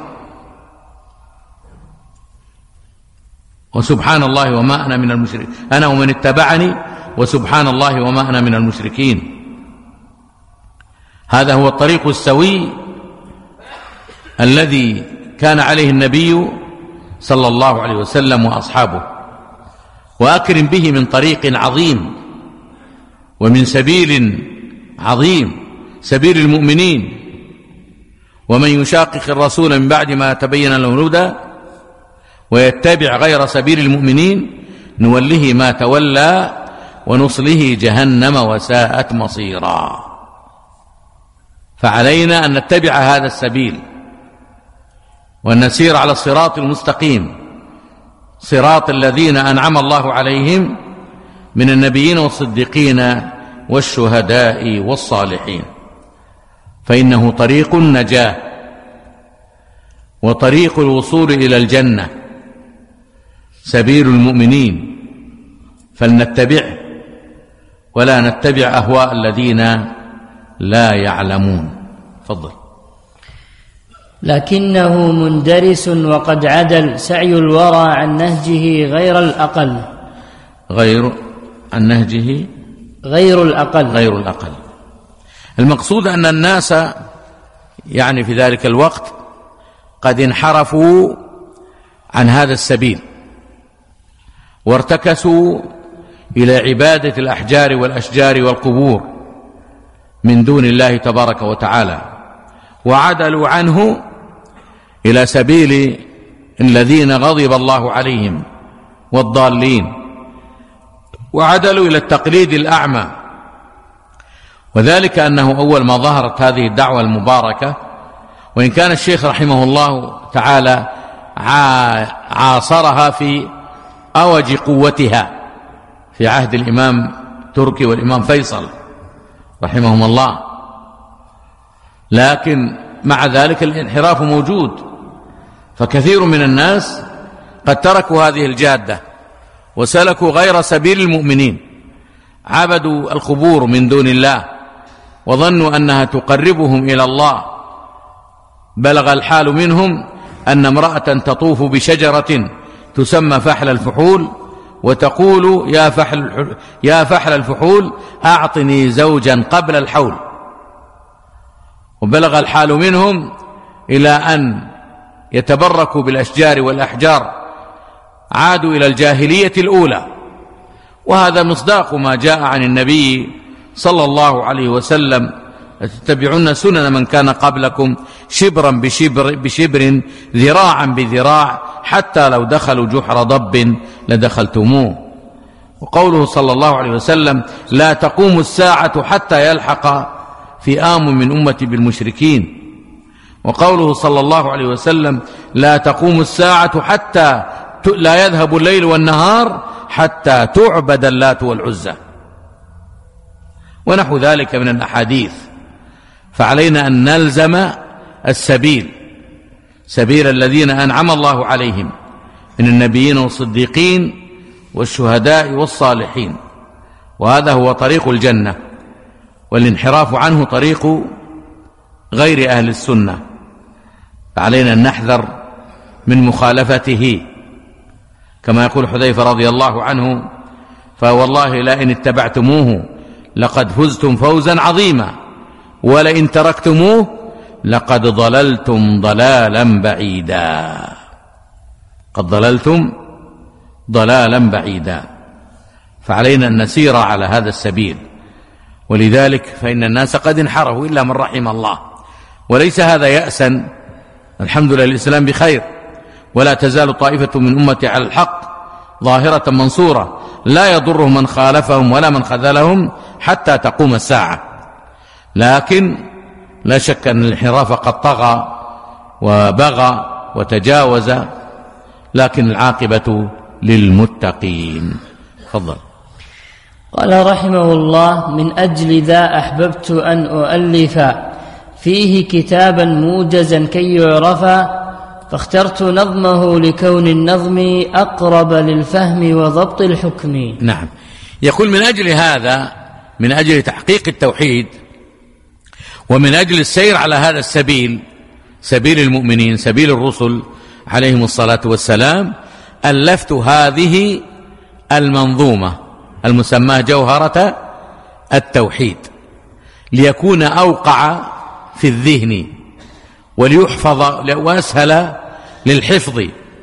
وسبحان الله وما أنا من المشركين، أنا ومن اتبعني وسبحان الله وما أنا من المشركين. هذا هو الطريق السوي الذي كان عليه النبي صلى الله عليه وسلم وأصحابه. وأكرم به من طريق عظيم ومن سبيل عظيم، سبيل المؤمنين. ومن يشاقق الرسول من بعد ما تبين له الهدى ويتبع غير سبيل المؤمنين نوله ما تولى ونصله جهنم وساءت مصيرا. فعلينا أن نتبع هذا السبيل وأن نسير على الصراط المستقيم، صراط الذين أنعم الله عليهم من النبيين والصديقين والشهداء والصالحين، فإنه طريق النجاة وطريق الوصول إلى الجنة، سبيل المؤمنين، فلنتبعه ولا نتبع أهواء الذين لا يعلمون. تفضل. لكنه مندرس وقد عدل سعي الورى عن نهجه غير الأقل. غير عن نهجه غير الأقل غير الأقل. المقصود أن الناس يعني في ذلك الوقت قد انحرفوا عن هذا السبيل وارتكسوا إلى عبادة الأحجار والأشجار والقبور من دون الله تبارك وتعالى، وعدلوا عنه إلى سبيل الذين غضب الله عليهم والضالين، وعدلوا إلى التقليد الأعمى. وذلك أنه أول ما ظهرت هذه الدعوة المباركة، وإن كان الشيخ رحمه الله تعالى عاصرها في أوج قوتها في عهد الإمام تركي والإمام فيصل رحمهم الله، لكن مع ذلك الانحراف موجود، فكثير من الناس قد تركوا هذه الجادة وسلكوا غير سبيل المؤمنين، عبدوا القبور من دون الله وظنوا أنها تقربهم إلى الله. بلغ الحال منهم أن امرأة تطوف بشجرة تسمى فحل الفحول وتقول يا فحل, يا فحل الفحول أعطني زوجا قبل الحول. وبلغ الحال منهم إلى أن يتبركوا بالأشجار والأحجار، عادوا إلى الجاهلية الأولى. وهذا مصداق ما جاء عن النبي صلى الله عليه وسلم: تتبعون سنن من كان قبلكم شبرا بشبر, بشبر ذراعا بذراع حتى لو دخلوا جحر ضب لدخلتموه. وقوله صلى الله عليه وسلم: لا تقوم الساعة حتى يلحق فئام من أمتي بالمشركين. وقوله صلى الله عليه وسلم: لا تقوم الساعة حتى لا يذهب الليل والنهار حتى تعبد اللات والعزى، ونحو ذلك من الأحاديث. فعلينا أن نلزم السبيل، سبيل الذين أنعم الله عليهم من النبيين والصديقين والشهداء والصالحين، وهذا هو طريق الجنة. والانحراف عنه طريق غير أهل السنة، فعلينا أن نحذر من مخالفته، كما يقول حذيفة رضي الله عنه: فوالله لئن اتبعتموه لقد فزتم فوزا عظيما، ولئن تركتموه لقد ضللتم ضلالا بعيدا. قد ضللتم ضلالا بعيدا. فعلينا أن نسير على هذا السبيل. ولذلك فإن الناس قد انحرفوا إلا من رحم الله، وليس هذا يأسا، الحمد لله الإسلام بخير، ولا تزال طائفة من أمتي على الحق ظاهرة منصورة لا يضرهم من خالفهم ولا من خذلهم حتى تقوم الساعة. لكن لا شك أن الانحراف قد طغى وبغى وتجاوز، لكن العاقبة للمتقين. تفضل. قال رحمه الله: من أجل ذا أحببت أن أؤلف فيه كتابا موجزا كي يعرفا، فاخترت نظمه لكون النظم أقرب للفهم وضبط الحكم. نعم، يقول من أجل هذا، من أجل تحقيق التوحيد ومن أجل السير على هذا السبيل، سبيل المؤمنين، سبيل الرسل عليهم الصلاة والسلام، ألفت هذه المنظومة المسماة جوهرة التوحيد، ليكون أوقع في الذهن وليحفظ وأسهل للحفظ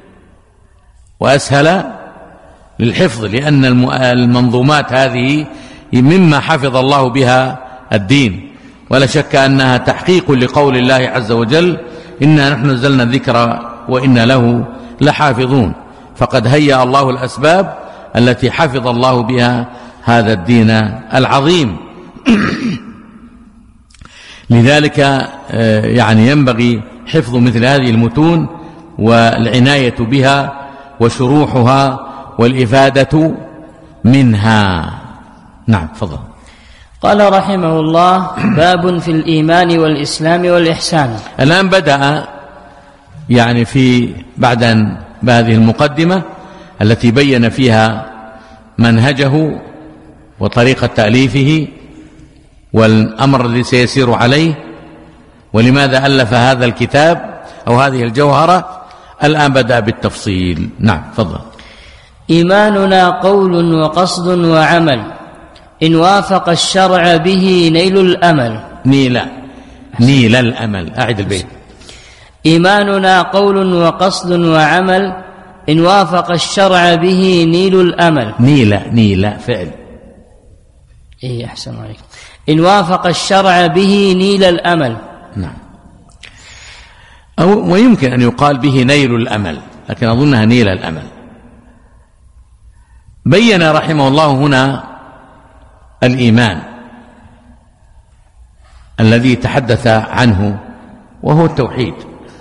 وأسهل للحفظ لأن المنظومات هذه مما حفظ الله بها الدين، ولا شك أنها تحقيق لقول الله عز وجل: إنا نحن نزلنا الذكر وإنا له لحافظون. فقد هيأ الله الأسباب التي حفظ الله بها هذا الدين العظيم. لذلك يعني ينبغي حفظ مثل هذه المتون والعناية بها وشروحها والإفادة منها. نعم، تفضل. قال رحمه الله: باب في الإيمان والإسلام والإحسان. الآن بدأ يعني في بعد أن بهذه المقدمة التي بين فيها منهجه وطريقة تأليفه والأمر الذي سيسير عليه ولماذا ألف هذا الكتاب أو هذه الجوهرة، الآن بدأ بالتفصيل. نعم، تفضل. إيماننا قول وقصد وعمل، إن وافق الشرع به نيل الأمل. نيل نيل الأمل. أعد البيت. إيماننا قول وقصد وعمل، إن وافق الشرع به نيل الأمل. نيل نيل فعل. إيه، أحسن عليكم. إن وافق الشرع به نيل الأمل. نعم. أو ويمكن أن يقال به نيل الأمل، لكن أظنها نيل الأمل. بين رحمه الله هنا الإيمان الذي تحدث عنه وهو التوحيد.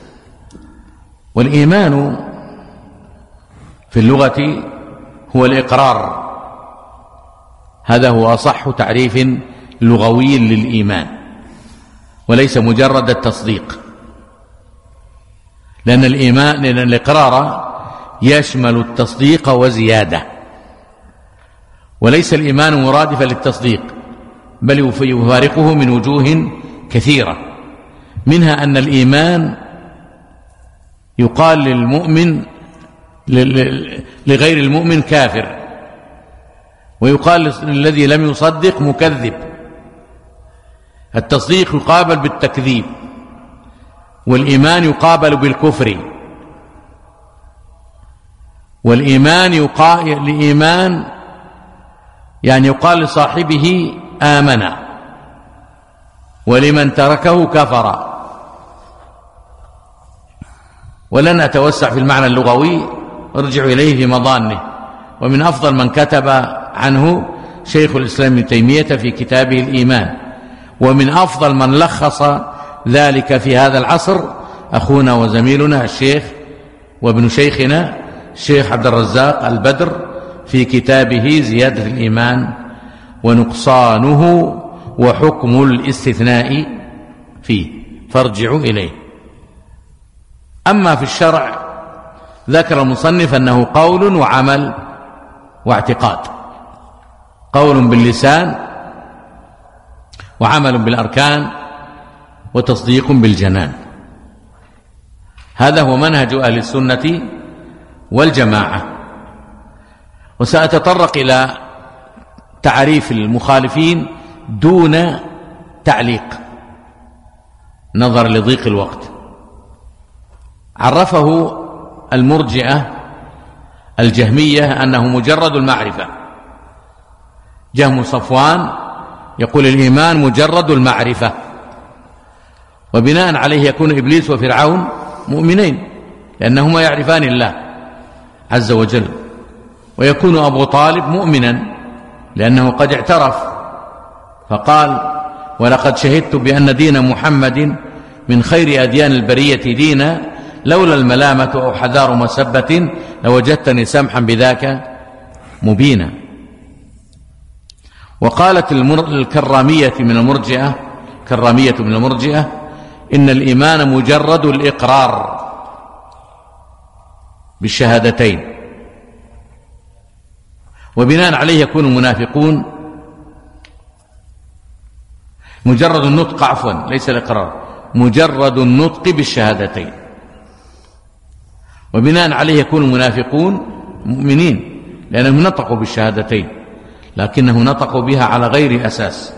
والإيمان في اللغة هو الإقرار، هذا هو أصح تعريف لغوي للإيمان، وليس مجرد التصديق، لأن الإيمان لأن الإقرار يشمل التصديق وزيادة، وليس الإيمان مرادفا للتصديق، بل يفارقه من وجوه كثيرة، منها أن الإيمان يقال للمؤمن لغير المؤمن كافر، ويقال للذي لم يصدق مكذب. التصديق يقابل بالتكذيب، والإيمان يقابل بالكفر. والإيمان يقال لإيمان يعني يقال لصاحبه آمن، ولمن تركه كفر. ولن أتوسع في المعنى اللغوي، ارجع إليه في مضانه. ومن أفضل من كتب عنه شيخ الإسلام ابن تيمية في كتابه الإيمان، ومن أفضل من لخص ذلك في هذا العصر أخونا وزميلنا الشيخ وابن شيخنا الشيخ عبد الرزاق البدر في كتابه زيادة الإيمان ونقصانه وحكم الاستثناء فيه، فارجعوا إليه. أما في الشرع ذكر المصنف أنه قول وعمل واعتقاد، قول باللسان وعمل بالأركان وتصديق بالجنان. هذا هو منهج أهل السنة والجماعة. وسأتطرق إلى تعريف المخالفين دون تعليق نظر لضيق الوقت. عرفه المرجئة الجهمية أنه مجرد المعرفة. جهم صفوان يقول الإيمان مجرد المعرفة، وبناء عليه يكون إبليس وفرعون مؤمنين لأنهما يعرفان الله عز وجل، ويكون أبو طالب مؤمنا لأنه قد اعترف فقال: ولقد شهدت بأن دين محمد من خير أديان البرية دينا، لولا الملامة أو حذار مسبة لوجدتني سمحا بذاك مبينا. وقالت الكرامية من المرجئة كرامية من المرجئة إن الإيمان مجرد الإقرار بالشهادتين، وبناء عليه يكون المنافقون مجرد النطق، عفوا ليس الإقرار، مجرد النطق بالشهادتين، وبناء عليه يكون المنافقون مؤمنين لأنهم نطقوا بالشهادتين لكنه نطقوا بها على غير أساس.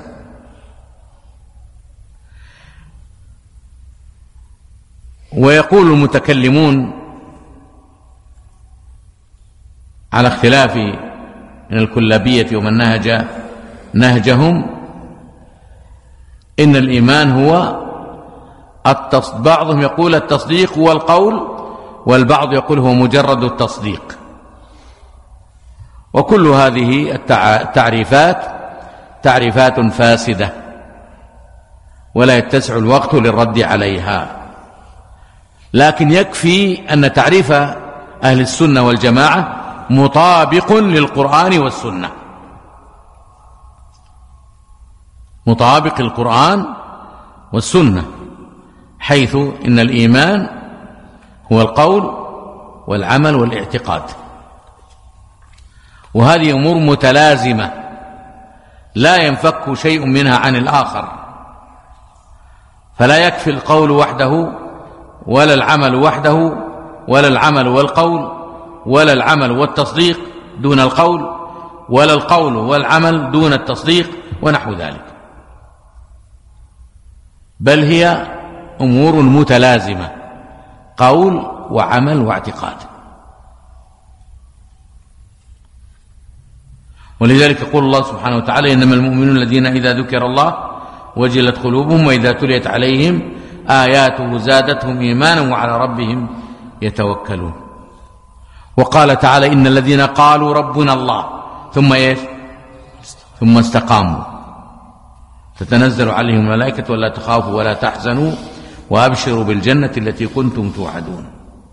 ويقول المتكلمون على اختلاف من الكلابية ومن نهج نهجهم إن الإيمان هو التصديق، بعضهم يقول التصديق هو القول، والبعض يقول هو مجرد التصديق. وكل هذه التعريفات تعريفات فاسدة ولا يتسع الوقت للرد عليها، لكن يكفي أن تعريف أهل السنة والجماعة مطابق للقرآن والسنة، مطابق القرآن والسنة، حيث إن الإيمان هو القول والعمل والاعتقاد، وهذه أمور متلازمة لا ينفك شيء منها عن الآخر، فلا يكفي القول وحده ولا العمل وحده، ولا العمل والقول، ولا العمل والتصديق دون القول، ولا القول والعمل دون التصديق ونحو ذلك، بل هي أمور متلازمة، قول وعمل واعتقاد. ولذلك يقول الله سبحانه وتعالى: إنما المؤمنون الذين إذا ذكر الله وجلت قلوبهم وإذا تليت عليهم آياته زادتهم إيمانا وعلى ربهم يتوكلون. وقال تعالى: إن الذين قالوا ربنا الله ثم إيش ثم استقاموا تتنزل عليهم الملائكة ولا تخافوا ولا تحزنوا وأبشروا بالجنة التي كنتم توعدون.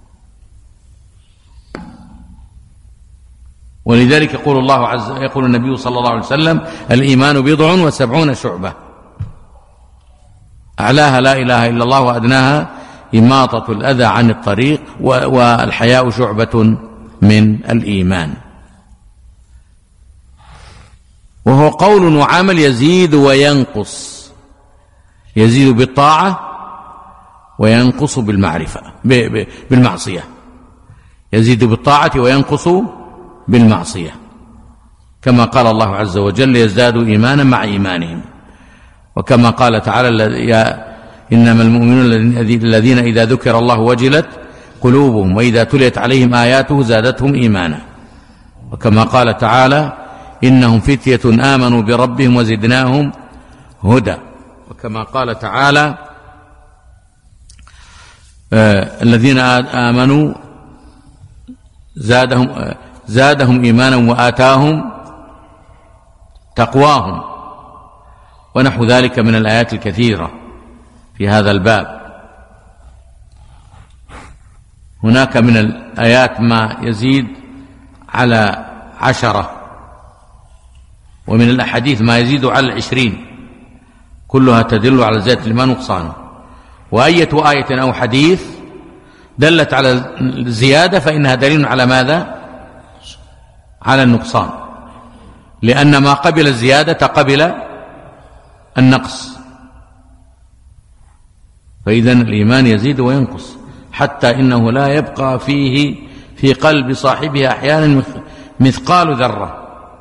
ولذلك يقول الله عز يقول النبي صلى الله عليه وسلم: الإيمان بضع وسبعون شعبة، أعلاها لا إله إلا الله وأدناها إماطة الأذى عن الطريق، والحياء شعبة من الإيمان. وهو قول وعمل يزيد وينقص، يزيد بالطاعة وينقص بالمعرفة بالمعصية، يزيد بالطاعة وينقص بالمعصية، كما قال الله عز وجل: ليزدادوا إيمانا مع إيمانهم. وكما قال تعالى: إنما المؤمنون الذين إذا ذكر الله وجلت قلوبهم وإذا تليت عليهم آياته زادتهم إيمانا. وكما قال تعالى: إنهم فتية آمنوا بربهم وزدناهم هدى. وكما قال تعالى: آه الذين آمنوا زادهم, آه زادهم إيمانا وآتاهم تقواهم، ونحو ذلك من الآيات الكثيرة في هذا الباب. هناك من الآيات ما يزيد على عشرة، ومن الأحاديث ما يزيد على العشرين، كلها تدل على زيادة الإيمان ونقصانه. وأية آية أو حديث دلت على الزيادة فإنها دليل على ماذا؟ على النقصان، لأن ما قبل الزيادة قبل النقص، فإذن الإيمان يزيد وينقص حتى إنه لا يبقى فيه في قلب صاحبه أحيانا مثقال ذرة.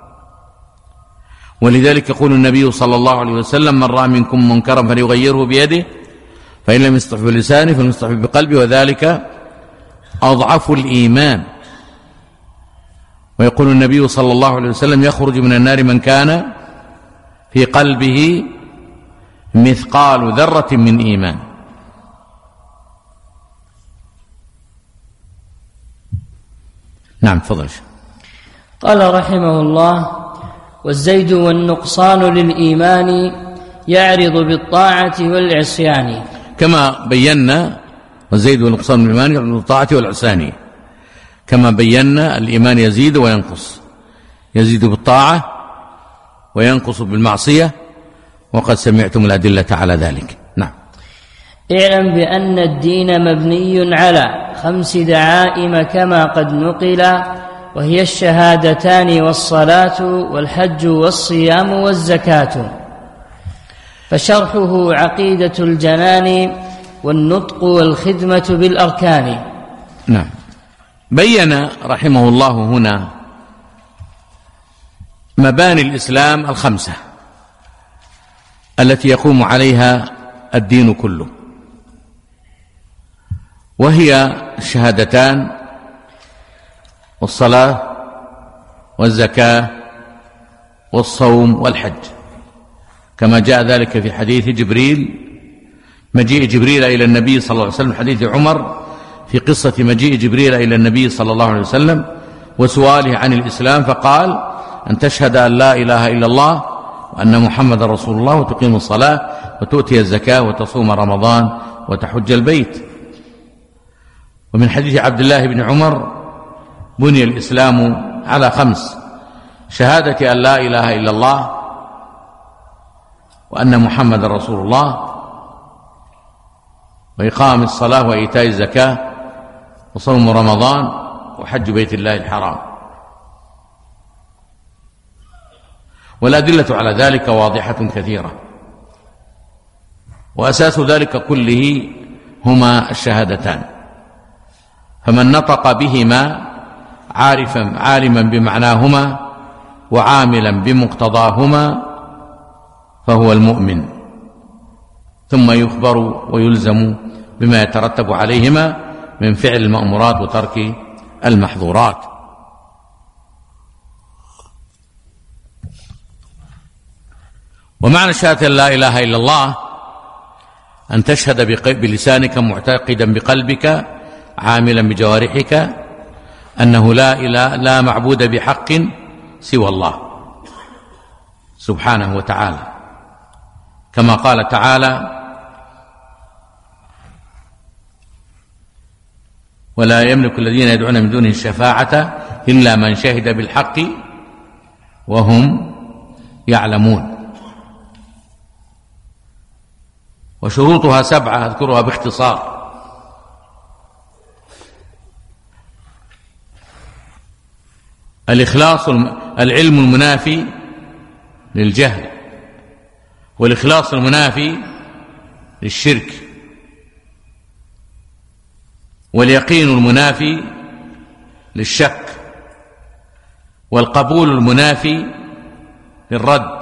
ولذلك يقول النبي صلى الله عليه وسلم: من رأى منكم منكرا فليغيره بيده، فإن لم يستطع بلسانه فليستطع بقلبه، وذلك أضعف الإيمان. ويقول النبي صلى الله عليه وسلم: يخرج من النار من كان في قلبه مثقال ذرة من إيمان. نعم تفضل. قال رحمه الله: والزيد والنقصان للإيمان يعرض بالطاعة والعصيان. كما بينا والزيد والنقصان للإيمان يعرض بالطاعة والعصيان، كما بينا الإيمان يزيد وينقص، يزيد بالطاعة وينقص بالمعصية، وقد سمعتم الأدلة على ذلك. نعم. اعلم بأن الدين مبني على خمس دعائم كما قد نقل، وهي الشهادتان والصلاة والحج والصيام والزكاة، فشرحه عقيدة الجنان والنطق والخدمة بالأركان. نعم. بين رحمه الله هنا مباني الإسلام الخمسة التي يقوم عليها الدين كله، وهي الشهادتان والصلاة والزكاة والصوم والحج، كما جاء ذلك في حديث جبريل، مجيء جبريل إلى النبي صلى الله عليه وسلم، حديث عمر في قصة مجيء جبريل إلى النبي صلى الله عليه وسلم وسؤاله عن الإسلام، فقال: أن تشهد أن لا إله إلا الله وأن محمد رسول الله، وتقيم الصلاة وتؤتي الزكاة وتصوم رمضان وتحج البيت. ومن حديث عبد الله بن عمر: بني الإسلام على خمس: شهادة أن لا إله إلا الله وأن محمد رسول الله، وإقام الصلاة وإيتاء الزكاة وصوم رمضان وحج بيت الله الحرام. والأدلة على ذلك واضحة كثيرة، وأساس ذلك كله هما الشهادتان، فمن نطق بهما عارفا عالما بمعناهما وعاملا بمقتضاهما فهو المؤمن، ثم يخبر ويلزم بما يترتب عليهما من فعل المأمورات وترك المحظورات. ومعنى شهادة لا إله إلا الله أن تشهد بلسانك معتقدا بقلبك عاملا بجوارحك أنه لا إله لا معبود بحق سوى الله سبحانه وتعالى، كما قال تعالى: ولا يملك الذين يدعون من دونه الشفاعة إلا من شهد بالحق وهم يعلمون. وشروطها سبعة أذكرها باختصار: الإخلاص، العلم المنافي للجهل، والإخلاص المنافي للشرك، واليقين المنافي للشك، والقبول المنافي للرد،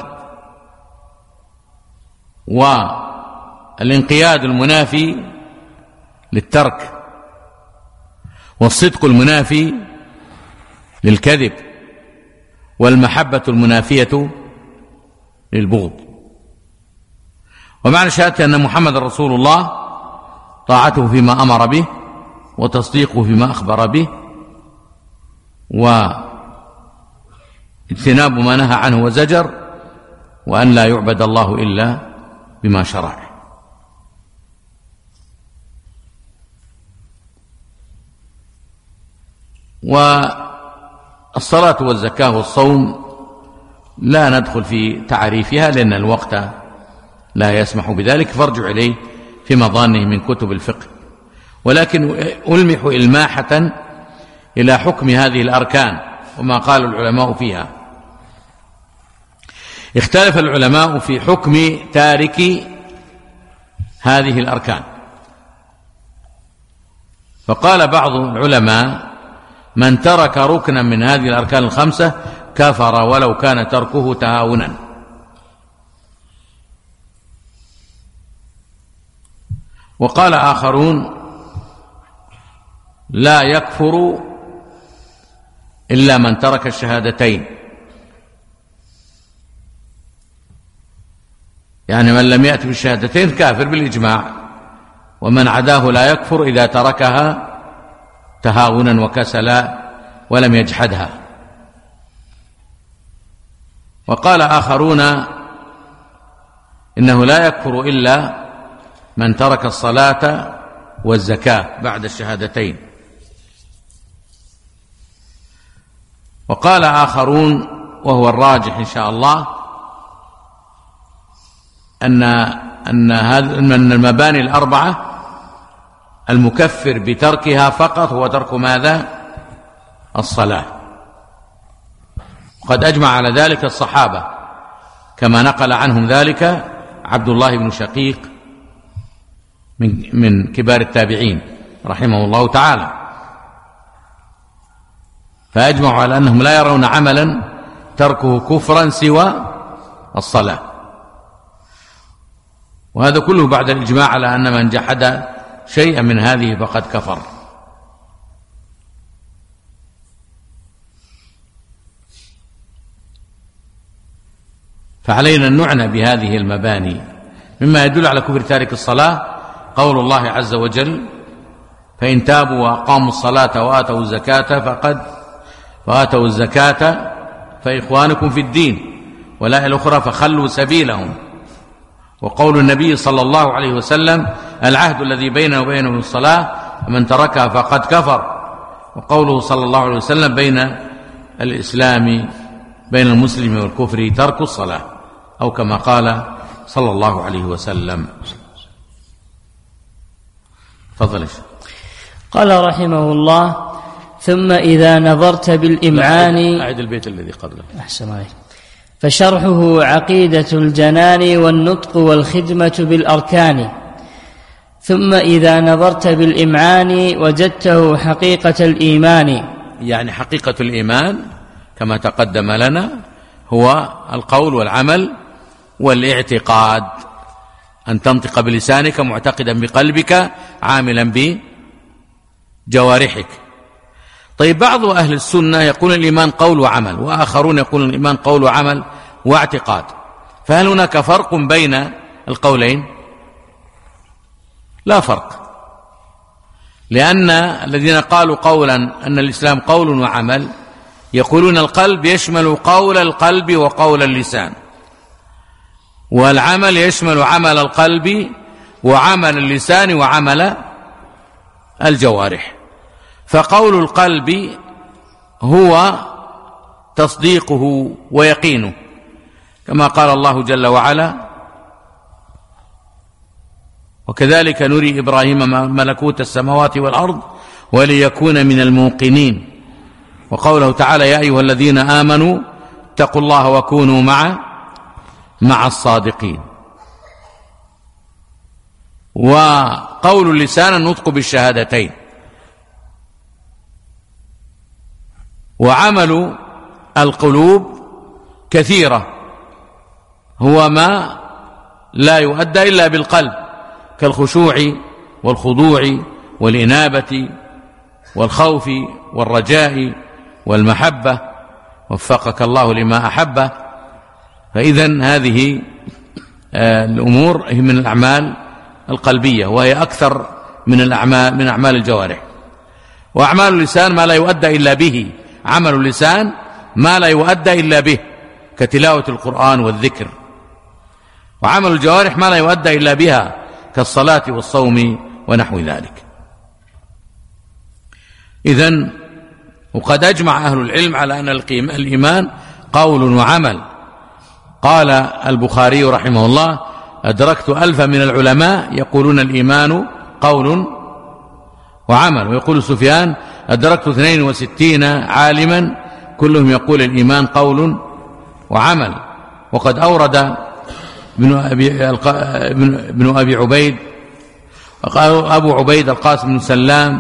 والانقياد المنافي للترك، والصدق المنافي للكذب، والمحبة المنافية للبغض. ومعنى شهادة أن محمد رسول الله طاعته فيما أمر به وتصديقه فيما أخبر به واجتناب ما نهى عنه وزجر، وأن لا يعبد الله إلا بما شرع. والصلاة والزكاة والصوم لا ندخل في تعريفها لأن الوقت لا يسمح بذلك، فارجع إليه في مظانه من كتب الفقه، ولكن ألمح إلماحة إلى حكم هذه الأركان وما قال العلماء فيها. اختلف العلماء في حكم تارك هذه الأركان، فقال بعض العلماء: من ترك ركنا من هذه الأركان الخمسة كفر ولو كان تركه تهاونا. وقال آخرون: لا يكفر إلا من ترك الشهادتين، يعني من لم يأت بالشهادتين كافر بالإجماع، ومن عداه لا يكفر إذا تركها تهاونا وكسلا ولم يجحدها. وقال آخرون إنه لا يكفر إلا من ترك الصلاة والزكاة بعد الشهادتين. وقال آخرون وهو الراجح إن شاء الله أن أن هذا من المباني الأربعة المكفر بتركها فقط هو ترك ماذا؟ الصلاة. قد أجمع على ذلك الصحابة كما نقل عنهم ذلك عبد الله بن شقيق من من كبار التابعين رحمه الله تعالى، فأجمعوا على أنهم لا يرون عملا تركه كفرا سوى الصلاة. وهذا كله بعد الإجماع على أن من جحد شيئا من هذه فقد كفر. فعلينا أن نعنى بهذه المباني. مما يدل على كفر تارك الصلاة قول الله عز وجل: فإن تابوا وأقاموا الصلاة وآتوا الزكاة فقد وآتوا الزكاة فإخوانكم في الدين والآية الأخرى فخلوا سبيلهم. وقول النبي صلى الله عليه وسلم: العهد الذي بيننا وبينهم الصلاة ومن تركها فقد كفر. وقوله صلى الله عليه وسلم: بين الإسلام بين المسلم والكفر ترك الصلاة، أو كما قال صلى الله عليه وسلم. تفضل. قال رحمه الله: ثم إذا نظرت بالإمعان. أعد البيت الذي قبله. أحسن عليك. فشرحه عقيدة الجنان والنطق والخدمة بالأركان. ثم إذا نظرت بالإمعان وجدته حقيقة الإيمان. يعني حقيقة الإيمان كما تقدم لنا هو القول والعمل والاعتقاد، أن تنطق بلسانك معتقدا بقلبك عاملا بجوارحك. طيب، بعض أهل السنة يقول الإيمان قول وعمل، وآخرون يقول الإيمان قول وعمل واعتقاد. فهل هناك فرق بين القولين؟ لا فرق، لأن الذين قالوا قولا أن الإسلام قول وعمل يقولون القلب يشمل قول القلب وقول اللسان، والعمل يشمل عمل القلب وعمل اللسان وعمل الجوارح. فقول القلب هو تصديقه ويقينه، كما قال الله جل وعلا: وكذلك نري إبراهيم ملكوت السماوات والأرض وليكون من الموقنين. وقوله تعالى: يا أيها الذين آمنوا اتقوا الله وكونوا مع مع الصادقين. وقول اللسان النطق بالشهادتين. وعمل القلوب كثيرة، هو ما لا يؤدى إلا بالقلب، كالخشوع والخضوع والإنابة والخوف والرجاء والمحبة، وفقك الله لما أحبه. فإذن هذه الأمور هي من الأعمال القلبية، وهي أكثر من الأعمال من أعمال الجوارح. وأعمال اللسان ما لا يؤدى إلا به، عمل اللسان ما لا يؤدى إلا به كتلاوة القرآن والذكر. وعمل الجوارح ما لا يؤدى إلا بها كالصلاة والصوم ونحو ذلك. إذن وقد أجمع أهل العلم على أن الإيمان قول وعمل. قال البخاري رحمه الله: أدركت ألفا من العلماء يقولون الإيمان قول وعمل. ويقول سفيان: أدركت اثنين وستين عالما كلهم يقول الإيمان قول وعمل. وقد أورد ابن أبي, ابن أبي عبيد أبو عبيد القاسم بن سلام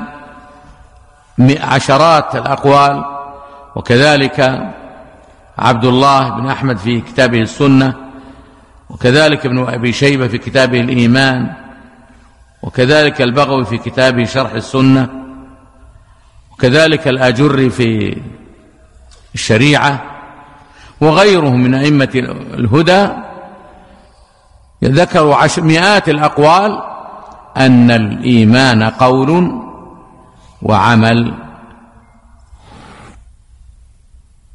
عشرات الأقوال، وكذلك عبد الله بن أحمد في كتابه السنة، وكذلك ابن أبي شيبة في كتابه الإيمان، وكذلك البغوي في كتابه شرح السنة، وكذلك الآجري في الشريعة، وغيرهم من أئمة الهدى ذكروا مئات الأقوال أن الإيمان قول وعمل.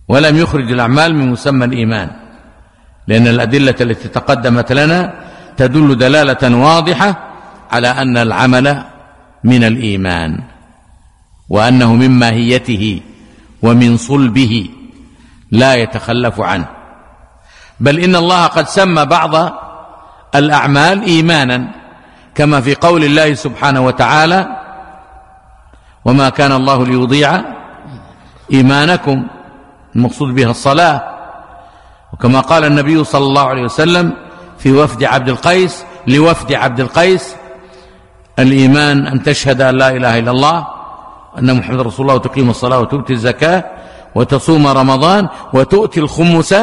ولم يخرج الأعمال من مسمى الإيمان، لأن الأدلة التي تقدمت لنا تدل دلالة واضحة على أن العمل من الإيمان، وأنه من ماهيته ومن صلبه لا يتخلف عنه، بل إن الله قد سمى بعض الأعمال إيمانا، كما في قول الله سبحانه وتعالى: وما كان الله ليضيع إيمانكم، المقصود بها الصلاة. وكما قال النبي صلى الله عليه وسلم في وفد عبد القيس لوفد عبد القيس: الإيمان أن تشهد أن لا إله إلا الله وأن محمد رسول الله وتقيم الصلاة وتؤتي الزكاة وتصوم رمضان وتؤتي الخمس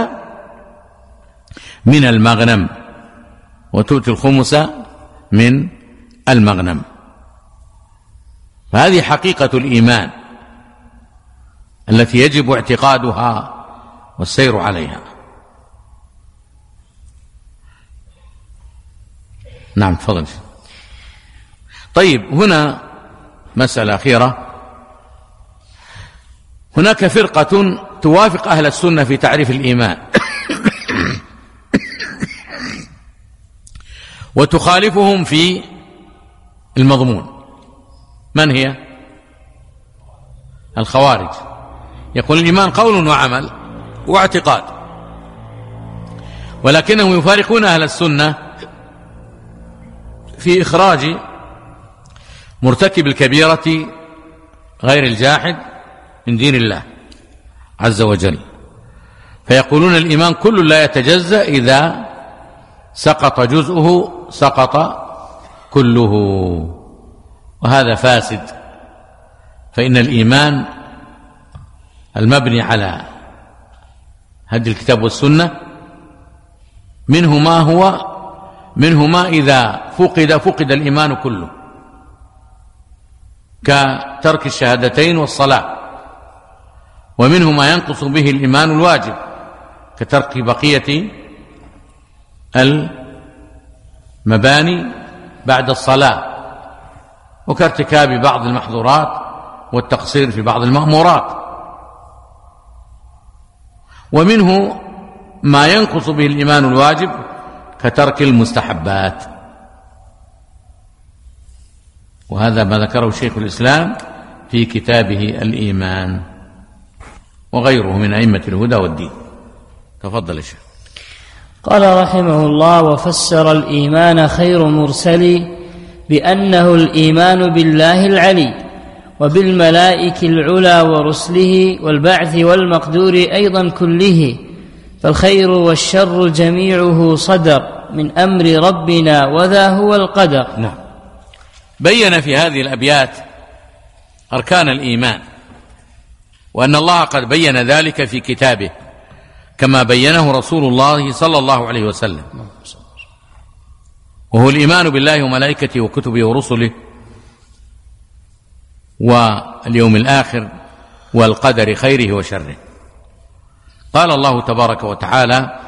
من المغنم وتؤتي الخمس من المغنم. فهذه حقيقة الإيمان التي يجب اعتقادها والسير عليها. نعم تفضل. طيب، هنا مسألة أخيرة. هناك فرقة توافق أهل السنة في تعريف الإيمان وتخالفهم في المضمون. من هي؟ الخوارج. يقول الإيمان قول وعمل واعتقاد، ولكنهم يفارقون أهل السنة في إخراج مرتكب الكبيرة غير الجاحد من دين الله عز وجل، فيقولون الإيمان كل لا يتجزأ، إذا سقط جزءه سقط كله، وهذا فاسد. فإن الإيمان المبني على هدي الكتاب والسنة منه ما هو منه ما إذا فقد فقد الإيمان كله، كترك الشهادتين والصلاة، ومنه ما ينقص به الإيمان الواجب، كترك بقية المباني بعد الصلاة، وكارتكاب بعض المحظورات والتقصير في بعض المأمورات، ومنه ما ينقص به الإيمان الواجب كترك المستحبات. وهذا ما ذكره شيخ الإسلام في كتابه الإيمان وغيره من أئمة الهدى والدين. تفضل يا شيخ. قال رحمه الله: وفسر الإيمان خير مرسل بأنه الإيمان بالله العلي وبالملائكة العلى ورسله والبعث والمقدور أيضا كله، فالخير والشر جميعه صدر من أمر ربنا وذا هو القدر. نعم. بين في هذه الأبيات أركان الإيمان، وأن الله قد بين ذلك في كتابه كما بينه رسول الله صلى الله عليه وسلم، وهو الإيمان بالله وملائكته وكتبه ورسله واليوم الآخر والقدر خيره وشره. قال الله تبارك وتعالى: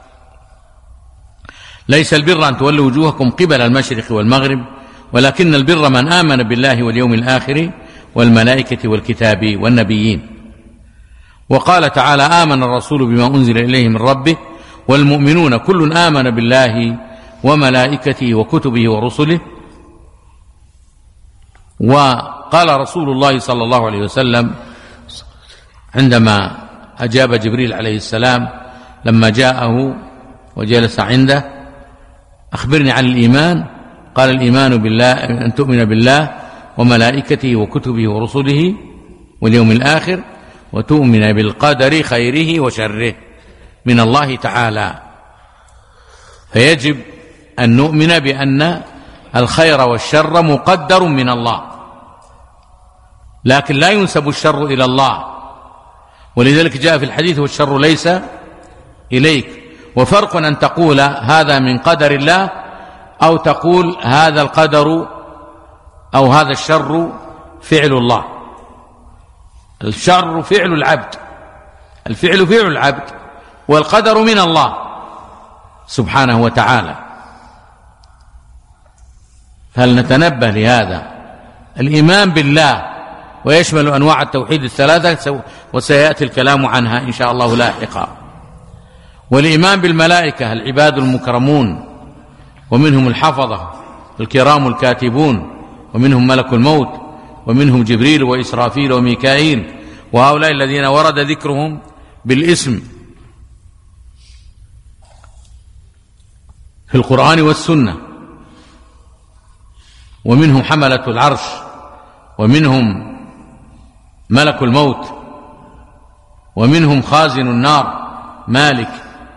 ليس البر أن تولوا وجوهكم قبل المشرق والمغرب ولكن البر من آمن بالله واليوم الآخر والملائكة والكتاب والنبيين. وقال تعالى: آمن الرسول بما أنزل إليه من ربه والمؤمنون كل آمن بالله وملائكته وكتبه ورسله. وقال رسول الله صلى الله عليه وسلم عندما أجاب جبريل عليه السلام لما جاءه وجلس عنده: أخبرني عن الإيمان. قال: الإيمان بالله أن تؤمن بالله وملائكته وكتبه ورسله واليوم الآخر وتؤمن بالقدر خيره وشره من الله تعالى. فيجب أن نؤمن بأن الخير والشر مقدر من الله، لكن لا ينسب الشر إلى الله، ولذلك جاء في الحديث: والشر ليس إليك. وفرق أن تقول هذا من قدر الله أو تقول هذا القدر أو هذا الشر فعل الله. الشر فعل العبد، الفعل فعل العبد، والقدر من الله سبحانه وتعالى. فهل نتنبه لهذا؟ الإيمان بالله ويشمل أنواع التوحيد الثلاثة، وسيأتي الكلام عنها إن شاء الله لاحقا. والإيمان بالملائكة العباد المكرمون، ومنهم الحفظة الكرام الكاتبون، ومنهم ملك الموت، ومنهم جبريل وإسرافيل وميكائيل، وهؤلاء الذين ورد ذكرهم بالاسم في القرآن والسنة. ومنهم حملة العرش، ومنهم ملك الموت، ومنهم خازن النار مالك.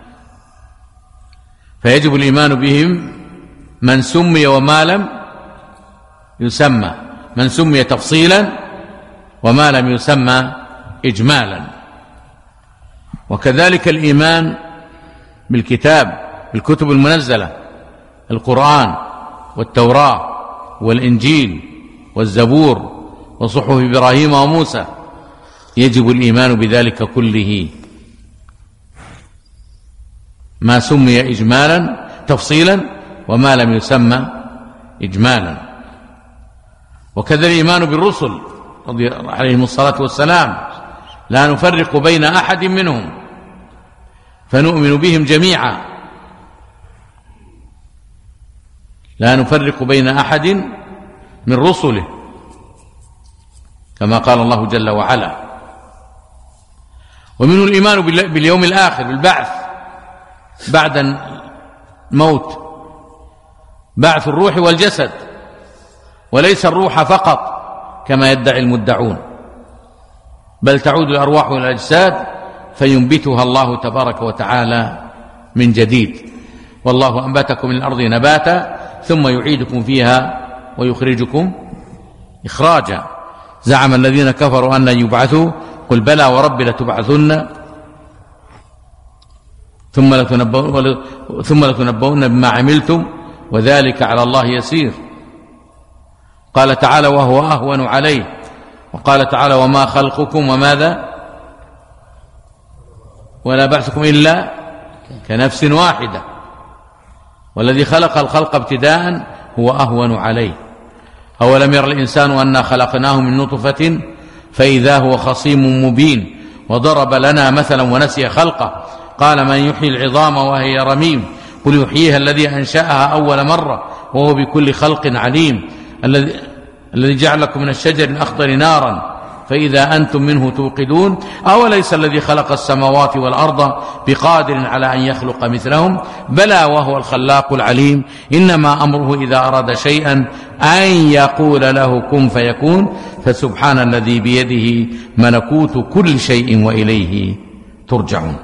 فيجب الإيمان بهم من سمي وما لم يسمى، من سمي تفصيلا وما لم يسمى إجمالا. وكذلك الإيمان بالكتاب، بالكتب المنزلة، القرآن والتوراة والإنجيل والزبور وصحف إبراهيم وموسى، يجب الإيمان بذلك كله، ما سمي إجمالا تفصيلا وما لم يسمى إجمالا. وكذا الإيمان بالرسل عليهم الصلاة والسلام، لا نفرق بين أحد منهم، فنؤمن بهم جميعا، لا نفرق بين أحد من رسله، كما قال الله جل وعلا. ومنه الإيمان باليوم الآخر، بالبعث بعد الموت، بعث الروح والجسد، وليس الروح فقط كما يدعي المدعون، بل تعود الأرواح إلى الأجساد فينبتها الله تبارك وتعالى من جديد. والله أنبتكم من الأرض نباتا ثم يعيدكم فيها ويخرجكم إخراجا. زعم الذين كفروا أن لن يبعثوا، قل بلى ورب لتبعثن ثم لتنبؤن, ثم لتنبؤن بما عملتم وذلك على الله يسير. قال تعالى وهو أهون عليه. وقال تعالى وما خلقكم وماذا ولا بعثكم إلا كنفس واحدة، والذي خلق الخلق ابتداء هو أهون عليه. أولم ير الإنسان أنا خلقناه من نطفة فإذا هو خصيم مبين، وضرب لنا مثلا ونسي خلقه، قال من يحيي العظام وهي رميم، قل يحييها الذي أنشأها أول مرة وهو بكل خلق عليم، الذي الذي جعل لكم من الشجر الأخضر نارا فإذا أنتم منه توقدون، أوليس الذي خلق السماوات والأرض بقادر على أن يخلق مثلهم، بلى وهو الخلاق العليم، إنما أمره إذا أراد شيئا أن يقول له كن فيكون، فسبحان الذي بيده ملكوت كل شيء وإليه ترجعون.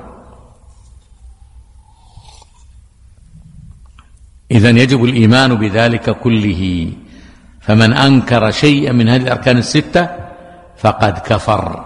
إذن يجب الإيمان بذلك كله، فمن أنكر شيئا من هذه الأركان الستة فقد كفر.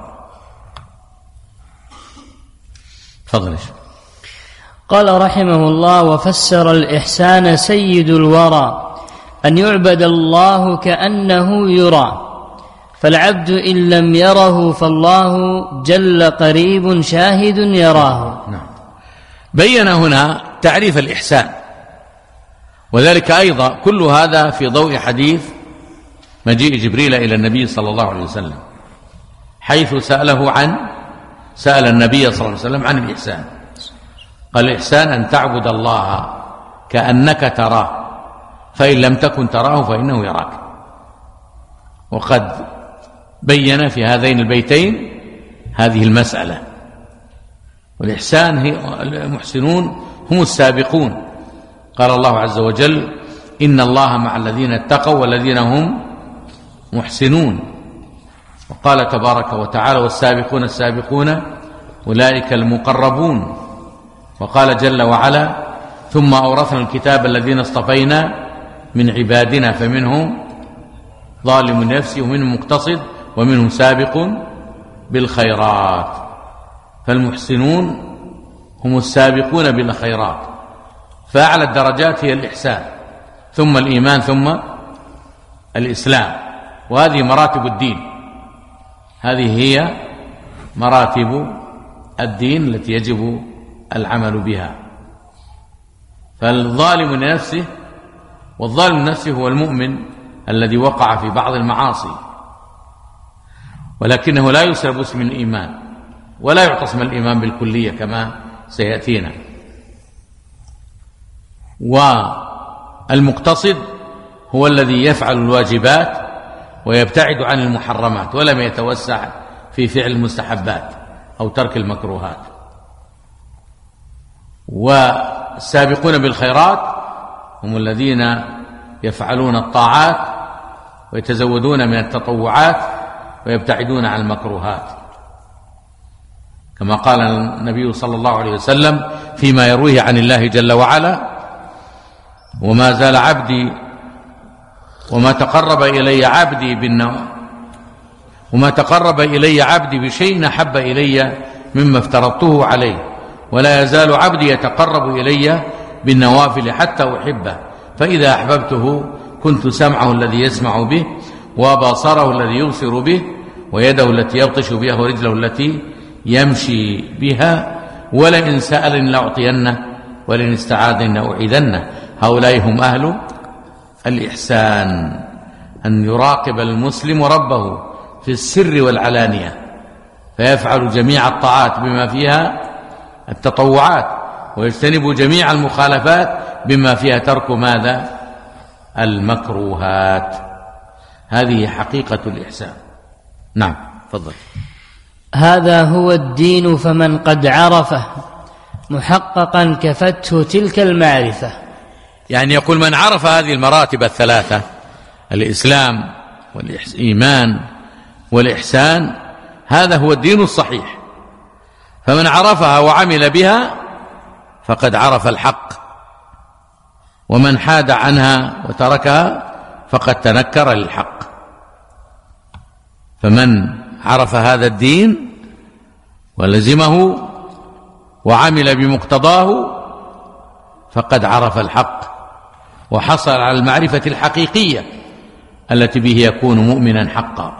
فضل. قال رحمه الله وفسر الإحسان سيد الورى أن يعبد الله كأنه يرى، فالعبد إن لم يره فالله جل قريب شاهد يراه. نعم. بين هنا تعريف الإحسان، وذلك أيضا كل هذا في ضوء حديث مجيء جبريل إلى النبي صلى الله عليه وسلم، حيث سأله عن سأل النبي صلى الله عليه وسلم عن الإحسان. قال الإحسان أن تعبد الله كأنك تراه، فإن لم تكن تراه فإنه يراك. وقد بين في هذين البيتين هذه المسألة. والإحسان هي المحسنون هم السابقون. قال الله عز وجل إن الله مع الذين اتقوا والذين هم محسنون. وقال تبارك وتعالى والسابقون السابقون أولئك المقربون. وقال جل وعلا ثم أورثنا الكتاب الذين اصطفينا من عبادنا فمنهم ظالم لنفسه ومنهم مقتصد ومنهم سابق بالخيرات. فالمحسنون هم السابقون بالخيرات، فأعلى الدرجات هي الإحسان، ثم الإيمان، ثم الإسلام. وهذه مراتب الدين، هذه هي مراتب الدين التي يجب العمل بها. فالظالم لنفسه، والظالم لنفسه هو المؤمن الذي وقع في بعض المعاصي، ولكنه لا يسلب اسم الإيمان ولا يعتصم الإيمان بالكلية كما سيأتينا. والمقتصد هو الذي يفعل الواجبات ويبتعد عن المحرمات ولم يتوسع في فعل المستحبات أو ترك المكروهات. والسابقون بالخيرات هم الذين يفعلون الطاعات ويتزودون من التطوعات ويبتعدون عن المكروهات، كما قال النبي صلى الله عليه وسلم فيما يرويه عن الله جل وعلا: وما زال عبدي وما تقرب إلي عبدي بالنو وما تقرب إلي عبدي بشيء أحب إلي مما افترضته عليه، ولا يزال عبدي يتقرب إلي بالنوافل حتى أحبه، فإذا أحببته كنت سمعه الذي يسمع به، وبصره الذي يبصر به، ويده التي يبطش بها، ورجله التي يمشي بها، ولئن سألني لأعطينه، ولئن استعاذني لأعيذنه. هؤلاء هم أهل الإحسان، أن يراقب المسلم ربه في السر والعلانية، فيفعل جميع الطاعات بما فيها التطوعات، ويجتنب جميع المخالفات بما فيها ترك ماذا؟ المكروهات. هذه حقيقة الإحسان. نعم، تفضل. هذا هو الدين فمن قد عرفه محققا كفته تلك المعرفة. يعني يقول من عرف هذه المراتب الثلاثة، الإسلام والإيمان والإحسان، هذا هو الدين الصحيح. فمن عرفها وعمل بها فقد عرف الحق، ومن حاد عنها وتركها فقد تنكر للحق. فمن عرف هذا الدين ولزمه وعمل بمقتضاه فقد عرف الحق وحصل على المعرفة الحقيقية التي به يكون مؤمنا حقا.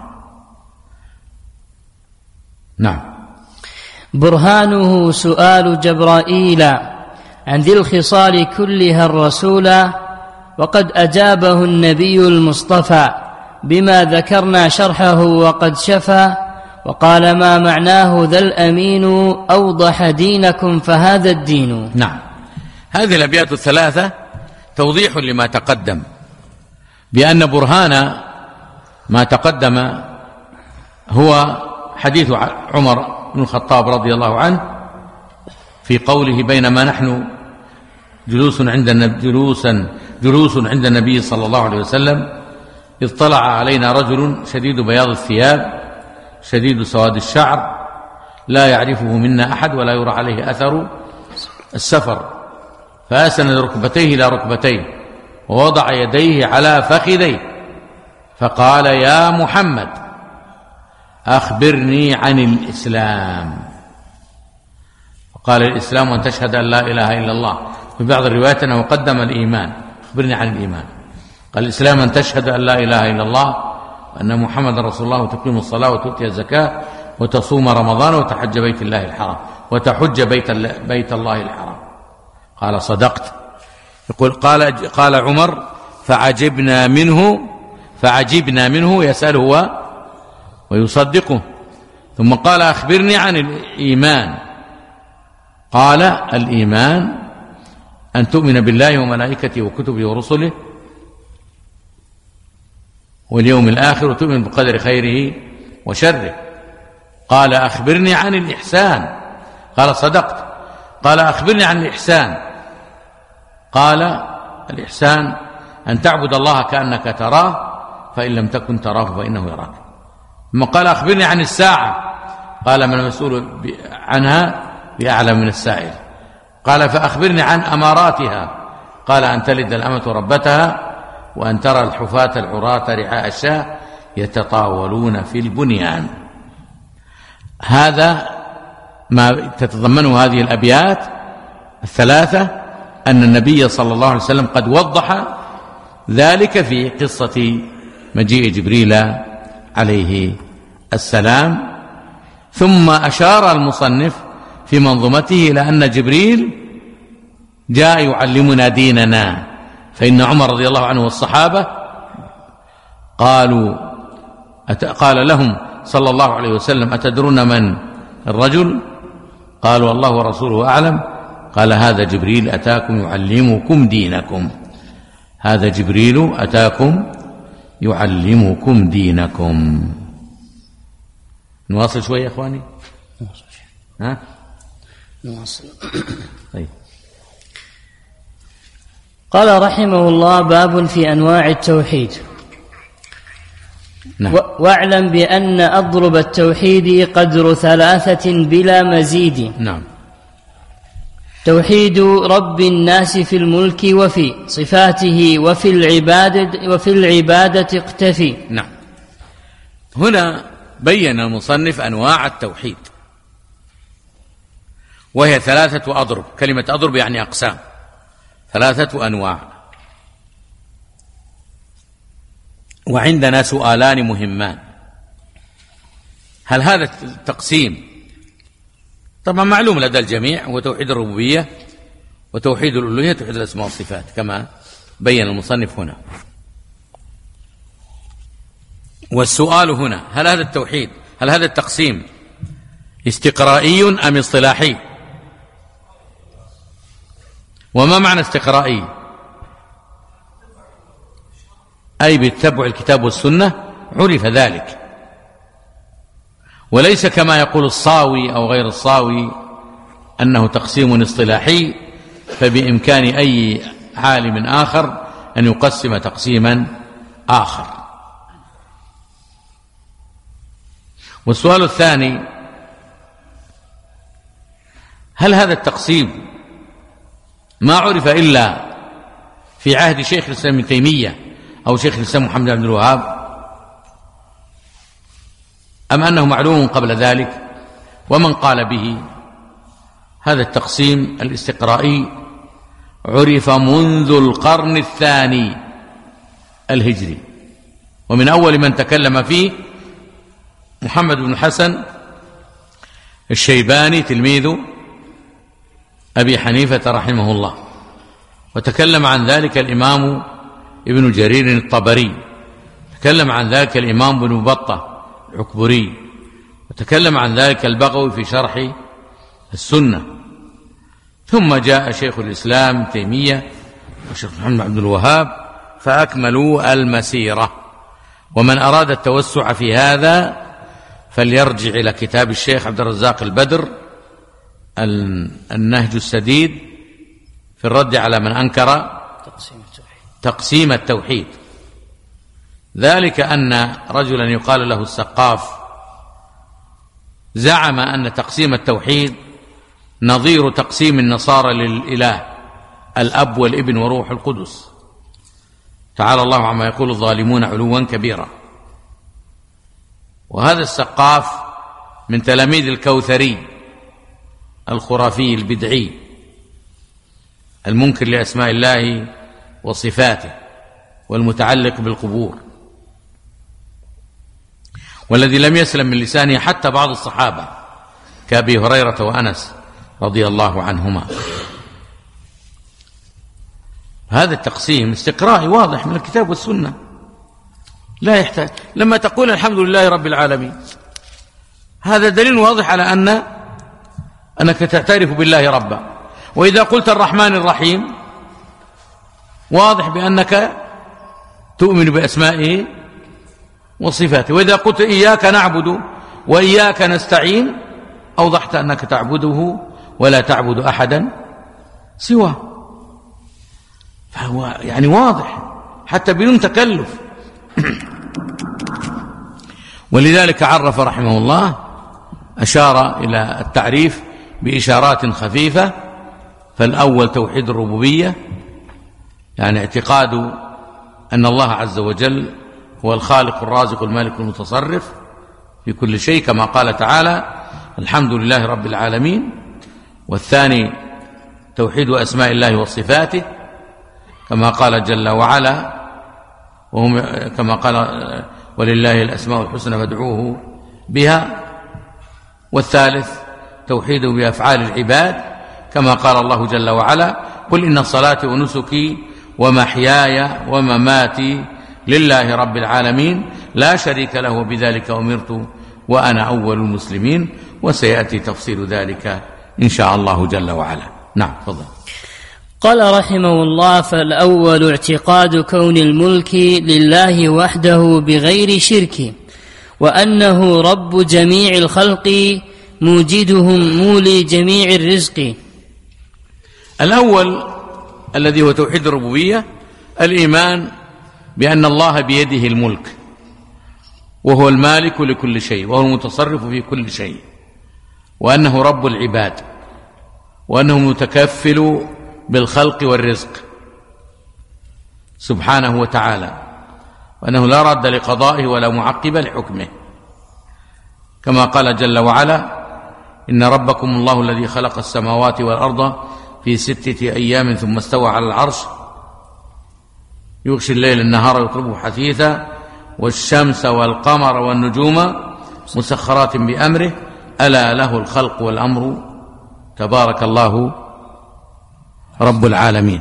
نعم. برهانه سؤال جبرائيل عن ذي الخصال كلها الرسول، وقد أجابه النبي المصطفى بما ذكرنا شرحه وقد شفى، وقال ما معناه ذا الأمين أوضح دينكم فهذا الدين. نعم، هذه الأبيات الثلاثة توضيح لما تقدم، بأن برهان ما تقدم هو حديث عمر بن الخطاب رضي الله عنه في قوله: بينما نحن جلوس عند جلوسا جلوس عند النبي صلى الله عليه وسلم إذ طلع علينا رجل شديد بياض الثياب شديد سواد الشعر لا يعرفه منا أحد ولا يرى عليه أثر السفر، فأسند ركبتيه إلى ركبتيه ووضع يديه على فخذيه فقال: يا محمد أخبرني عن الإسلام. فقال: الإسلام أن تشهد أن لا إله إلا الله. في بعض الروايات أنه قدم الإيمان: أخبرني عن الإيمان. قال: الإسلام أن تشهد أن لا إله إلا الله وأن محمد رسول الله، وتقيم الصلاة وتؤتي الزكاة وتصوم رمضان وتحج بيت الله الحرام وتحج بيت, بيت الله الحرام. قال: صدقت. يقول قال, قال عمر: فعجبنا منه فعجبنا منه يسأله ويصدقه. ثم قال: أخبرني عن الإيمان. قال: الإيمان أن تؤمن بالله وملائكته وكتبه ورسله واليوم الآخر وتؤمن بقدر خيره وشره. قال: أخبرني عن الإحسان. قال: صدقت. قال: أخبرني عن الإحسان. قال: الإحسان أن تعبد الله كأنك تراه فإن لم تكن تراه فإنه يراك. ثم قال: أخبرني عن الساعة. قال: من المسؤول عنها بأعلم من السائل. قال: فأخبرني عن أماراتها. قال: أن تلد الأمة ربتها وأن ترى الحفاة العراة رعاء الشاة يتطاولون في البنيان. هذا ما تتضمنه هذه الأبيات الثلاثة، أن النبي صلى الله عليه وسلم قد وضح ذلك في قصة مجيء جبريل عليه السلام. ثم أشار المصنف في منظومته إلى أن جبريل جاء يعلمنا ديننا، فإن عمر رضي الله عنه والصحابة قالوا قال لهم صلى الله عليه وسلم: أتدرون من الرجل؟ قالوا: الله ورسوله أعلم. قال: هذا جبريل أتاكم يعلمكم دينكم. هذا جبريل أتاكم يعلمكم دينكم. نواصل شوية يا إخواني. ها؟ نواصل. طيب. قال رحمه الله: باب في أنواع التوحيد. نعم. واعلم بأن أضرب التوحيد قدر ثلاثة بلا مزيد. نعم. توحيد رب الناس في الملك وفي صفاته وفي العبادة, وفي العبادة اقتفي. نعم. هنا بين المصنف أنواع التوحيد، وهي ثلاثة أضرب. كلمة أضرب يعني أقسام، ثلاثة أنواع. وعندنا سؤالان مهمان: هل هذا التقسيم طبعا معلوم لدى الجميع هو توحيد الربوبية وتوحيد الألوهية وتوحيد الأسماء والصفات كما بين المصنف هنا. والسؤال هنا: هل هذا التوحيد هل هذا التقسيم استقرائي أم اصطلاحي؟ وما معنى استقرائي؟ أي باتبع الكتاب والسنة عرف ذلك، وليس كما يقول الصاوي أو غير الصاوي أنه تقسيم اصطلاحي، فبإمكان أي عالم آخر أن يقسم تقسيما آخر. والسؤال الثاني: هل هذا التقسيم ما عرف إلا في عهد شيخ الإسلام ابن تيمية أو شيخ الإسلام محمد بن عبد الوهاب، أم أنه معلوم قبل ذلك؟ ومن قال به؟ هذا التقسيم الاستقرائي عرف منذ القرن الثاني الهجري، ومن أول من تكلم فيه محمد بن الحسن الشيباني تلميذ أبي حنيفة رحمه الله، وتكلم عن ذلك الإمام ابن جرير الطبري، تكلم عن ذلك الإمام بن بطة العكبري، وتكلم عن ذلك البغوي في شرح السنة. ثم جاء شيخ الإسلام تيمية وشيخ محمد عبد الوهاب فأكملوا المسيرة. ومن أراد التوسع في هذا فليرجع إلى كتاب الشيخ عبد الرزاق البدر النهج السديد في الرد على من أنكر تقسيم التوحيد. ذلك أن رجلا يقال له السقاف زعم أن تقسيم التوحيد نظير تقسيم النصارى للإله الأب والابن وروح القدس، تعالى الله عما يقول الظالمون علوا كبيرا. وهذا السقاف من تلاميذ الكوثري الخرافي البدعي المنكر لأسماء الله وصفاته والمتعلق بالقبور، والذي لم يسلم من لسانه حتى بعض الصحابة كأبي هريرة وأنس رضي الله عنهما. هذا التقسيم استقرائي واضح من الكتاب والسنة، لا يحتاج. لما تقول الحمد لله رب العالمين هذا دليل واضح على أن أنك تعترف بالله ربا. وإذا قلت الرحمن الرحيم واضح بأنك تؤمن بأسمائه وصفاته. وإذا قلت إياك نعبد وإياك نستعين أوضحت أنك تعبده ولا تعبد أحدا سواه. فهو يعني واضح حتى بدون تكلف. ولذلك عرف رحمه الله، أشار إلى التعريف بإشارات خفيفة. فالأول توحيد الربوبية، يعني اعتقاد أن الله عز وجل هو الخالق الرازق المالك المتصرف في كل شيء كما قال تعالى الحمد لله رب العالمين. والثاني توحيد أسماء الله وصفاته كما قال جل وعلا وهم كما قال ولله الأسماء الحسنى فادعوه بها. والثالث توحيده بأفعال العباد كما قال الله جل وعلا قل إن صلاتي ونسكي ومحياي ومماتي لله رب العالمين لا شريك له وبذلك أمرت وأنا أول المسلمين، وسيأتي تفصيل ذلك إن شاء الله جل وعلا. نعم تفضل. قال رحمه الله: فالأول اعتقاد كون الملك لله وحده بغير شرك، وأنه رب جميع الخلق موجدهم مولي جميع الرزق. الأول الذي هو توحيد الربوبية، الإيمان بأن الله بيده الملك، وهو المالك لكل شيء، وهو المتصرف في كل شيء، وأنه رب العباد، وأنه متكفل بالخلق والرزق سبحانه وتعالى، وأنه لا رد لقضائه ولا معقب لحكمه، كما قال جل وعلا: إن ربكم الله الذي خلق السماوات والأرض في ستة أيام ثم استوى على العرش يغشي الليل النهار يطلبه حثيثا والشمس والقمر والنجوم مسخرات بأمره ألا له الخلق والأمر تبارك الله رب العالمين.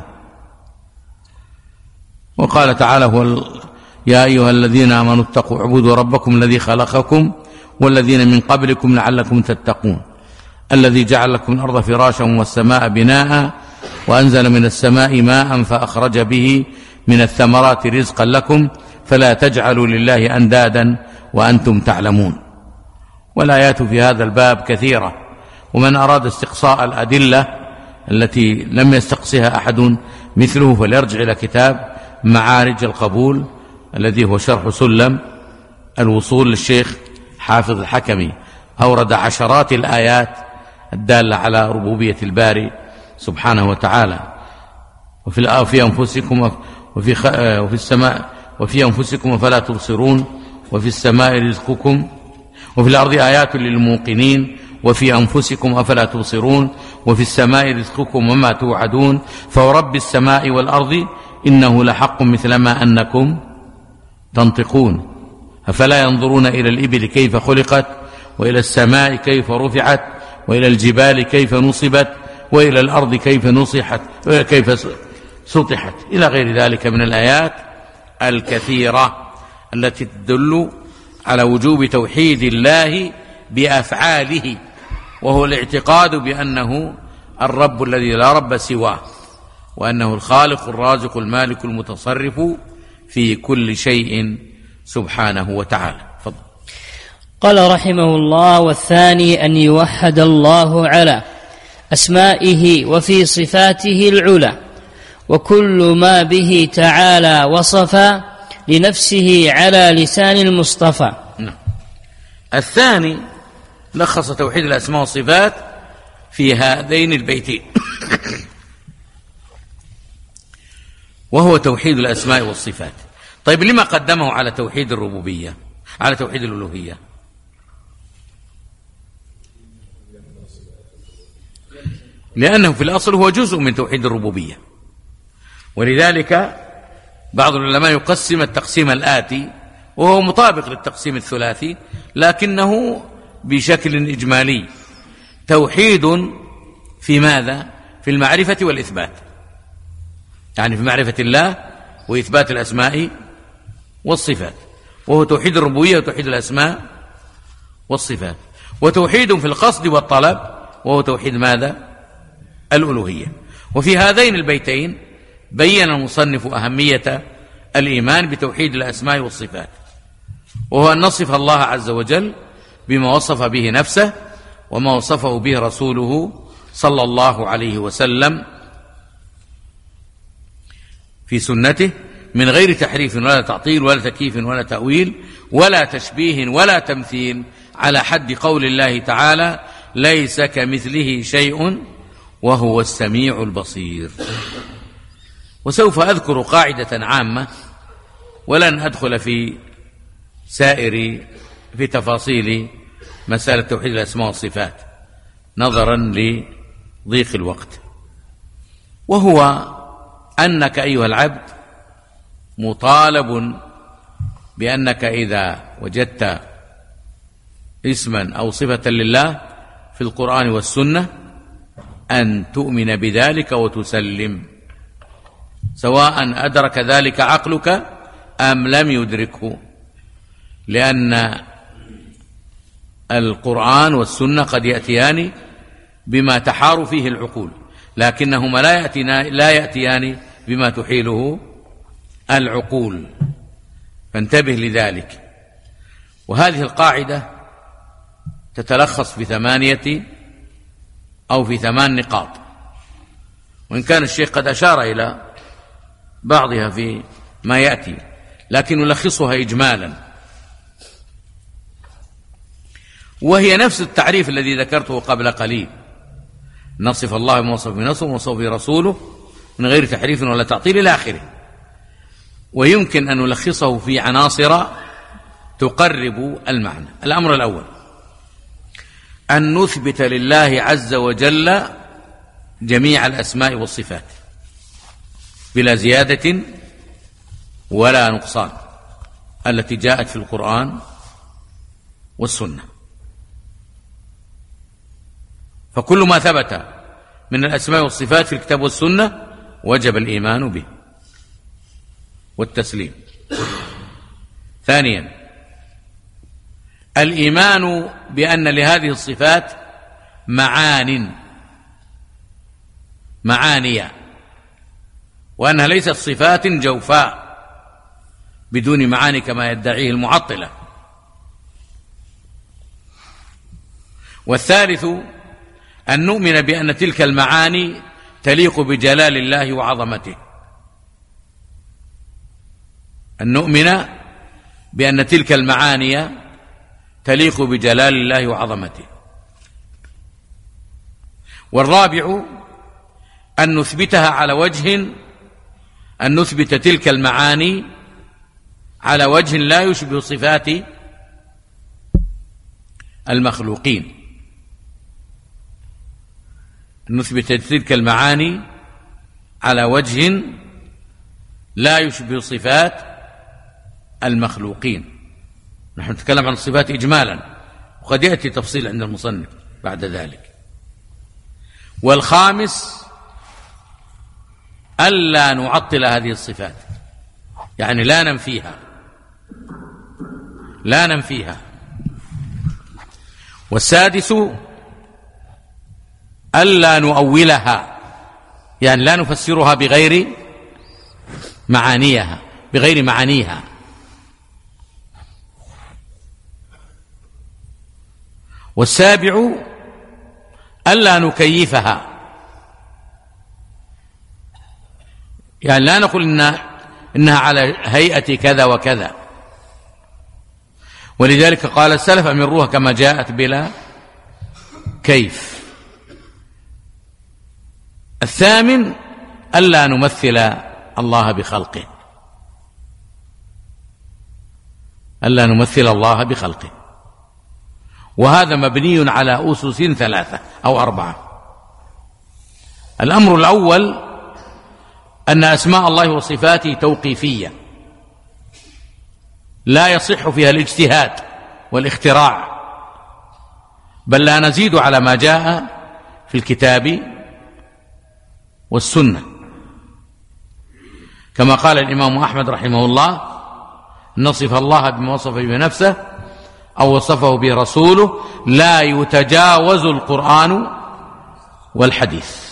وقال تعالى: هو يا أيها الذين آمنوا اتقوا اعبدوا ربكم الذي خلقكم والذين من قبلكم لعلكم تتقون الذي جعل لكم الأرض فراشا والسماء بناء وأنزل من السماء ماء فأخرج به من الثمرات رزقا لكم فلا تجعلوا لله أندادا وأنتم تعلمون. والآيات في هذا الباب كثيرة، ومن أراد استقصاء الأدلة التي لم يستقصها أحد مثله فليرجع إلى كتاب معارج القبول الذي هو شرح سلم الوصول للشيخ حافظ الحكمي، أورد عشرات الآيات الدالة على ربوبية الباري سبحانه وتعالى. وفي في أنفسكم وفي وفي السماء وفي أنفسكم فلا تبصرون وفي السماء رزقكم وفي الأرض آيات للموقنين وفي أنفسكم أفلا تبصرون وفي السماء رزقكم وما توعدون فورب السماء والأرض إنه لحق مثل ما أنكم تنطقون أفلا ينظرون إلى الإبل كيف خلقت وإلى السماء كيف رفعت وإلى الجبال كيف نصبت وإلى الأرض كيف نصحت كيف سطحت إلى غير ذلك من الآيات الكثيرة التي تدل على وجوب توحيد الله بأفعاله، وهو الاعتقاد بأنه الرب الذي لا رب سواه، وأنه الخالق الرازق المالك المتصرف في كل شيء سبحانه وتعالى. فضل. قال رحمه الله: والثاني أن يوحد الله على أسمائه وفي صفاته العلى، وكل ما به تعالى وصف لنفسه على لسان المصطفى. نعم. الثاني لخص توحيد الأسماء والصفات في هذين البيتين وهو توحيد الأسماء والصفات. طيب لما قدمه على توحيد الربوبية على توحيد الألوهية؟ لأنه في الأصل هو جزء من توحيد الربوبية، ولذلك بعض العلماء يقسم التقسيم الآتي وهو مطابق للتقسيم الثلاثي لكنه بشكل إجمالي: توحيد في ماذا؟ في المعرفة والإثبات، يعني في معرفة الله وإثبات الأسماء والصفات، وهو توحيد الربوبية وتوحيد الأسماء والصفات. وتوحيد في القصد والطلب وهو توحيد ماذا؟ الألوهية. وفي هذين البيتين بين المصنف أهمية الإيمان بتوحيد الأسماء والصفات، وهو أن نصف الله عز وجل بما وصف به نفسه وما وصفه به رسوله صلى الله عليه وسلم في سنته من غير تحريف ولا تعطيل ولا تكييف ولا تأويل ولا تشبيه ولا تمثيل، على حد قول الله تعالى: ليس كمثله شيء وهو السميع البصير. وسوف أذكر قاعدة عامة ولن أدخل في سائر في تفاصيل مسألة توحيد الأسماء والصفات نظرا لضيق الوقت، وهو أنك أيها العبد مطالب بأنك إذا وجدت اسما أو صفة لله في القرآن والسنة أن تؤمن بذلك وتسلم، سواء أدرك ذلك عقلك أم لم يدركه، لأن القرآن والسنة قد يأتيان بما تحار فيه العقول، لكنهما لا يأتيان, لا يأتيان بما تحيله العقول، فانتبه لذلك. وهذه القاعدة تتلخص في ثمانية أو في ثمان نقاط، وإن كان الشيخ قد أشار إلى بعضها في ما يأتي، لكن نلخصها إجمالا، وهي نفس التعريف الذي ذكرته قبل قليل: نصف الله بما وصف بنفسه ووصف به رسوله من غير تحريف ولا تعطيل إلى آخره. ويمكن أن نلخصه في عناصر تقرب المعنى. الأمر الأول أن نثبت لله عز وجل جميع الأسماء والصفات بلا زيادة ولا نقصان التي جاءت في القرآن والسنة. فكل ما ثبت من الأسماء والصفات في الكتاب والسنة وجب الإيمان به والتسليم. ثانيا الإيمان بأن لهذه الصفات معان معانية، وأنها ليست صفات جوفاء بدون معاني كما يدعيه المعطلة. والثالث أن نؤمن بأن تلك المعاني تليق بجلال الله وعظمته، أن نؤمن بأن تلك المعاني تليق بجلال الله وعظمته. والرابع أن نثبتها على وجه أن نثبت تلك المعاني على وجه لا يشبه صفات المخلوقين، نثبت تلك المعاني على وجه لا يشبه صفات المخلوقين. نحن نتكلم عن الصفات إجمالا، وقد يأتي تفصيل عند المصنف بعد ذلك. والخامس ألا نعطل هذه الصفات، يعني لا ننفيها لا ننفيها. والسادس ألا نؤولها، يعني لا نفسرها بغير معانيها بغير معانيها. والسابع ألا نكيفها، يعني لا نقول إنها, إنها على هيئة كذا وكذا، ولذلك قال السلف: أمروها كما جاءت بلا كيف. الثامن ألا نمثل الله بخلقه، ألا نمثل الله بخلقه، وهذا مبني على أسس ثلاثة أو أربعة. الأمر الأول أن أسماء الله وصفاته توقيفية لا يصح فيها الاجتهاد والاختراع، بل لا نزيد على ما جاء في الكتاب والسنة، كما قال الإمام أحمد رحمه الله: نصف الله بما وصف به نفسه أو وصفه به رسوله لا يتجاوز القرآن والحديث.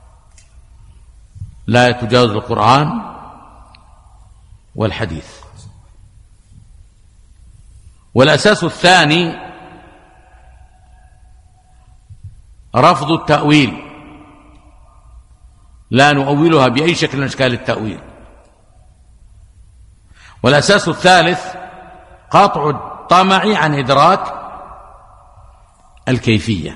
لا يتجاوز القرآن والحديث. والأساس الثاني رفض التأويل، لا نؤولها بأي شكل من أشكال التأويل. والأساس الثالث قطع الطمع عن إدراك الكيفية،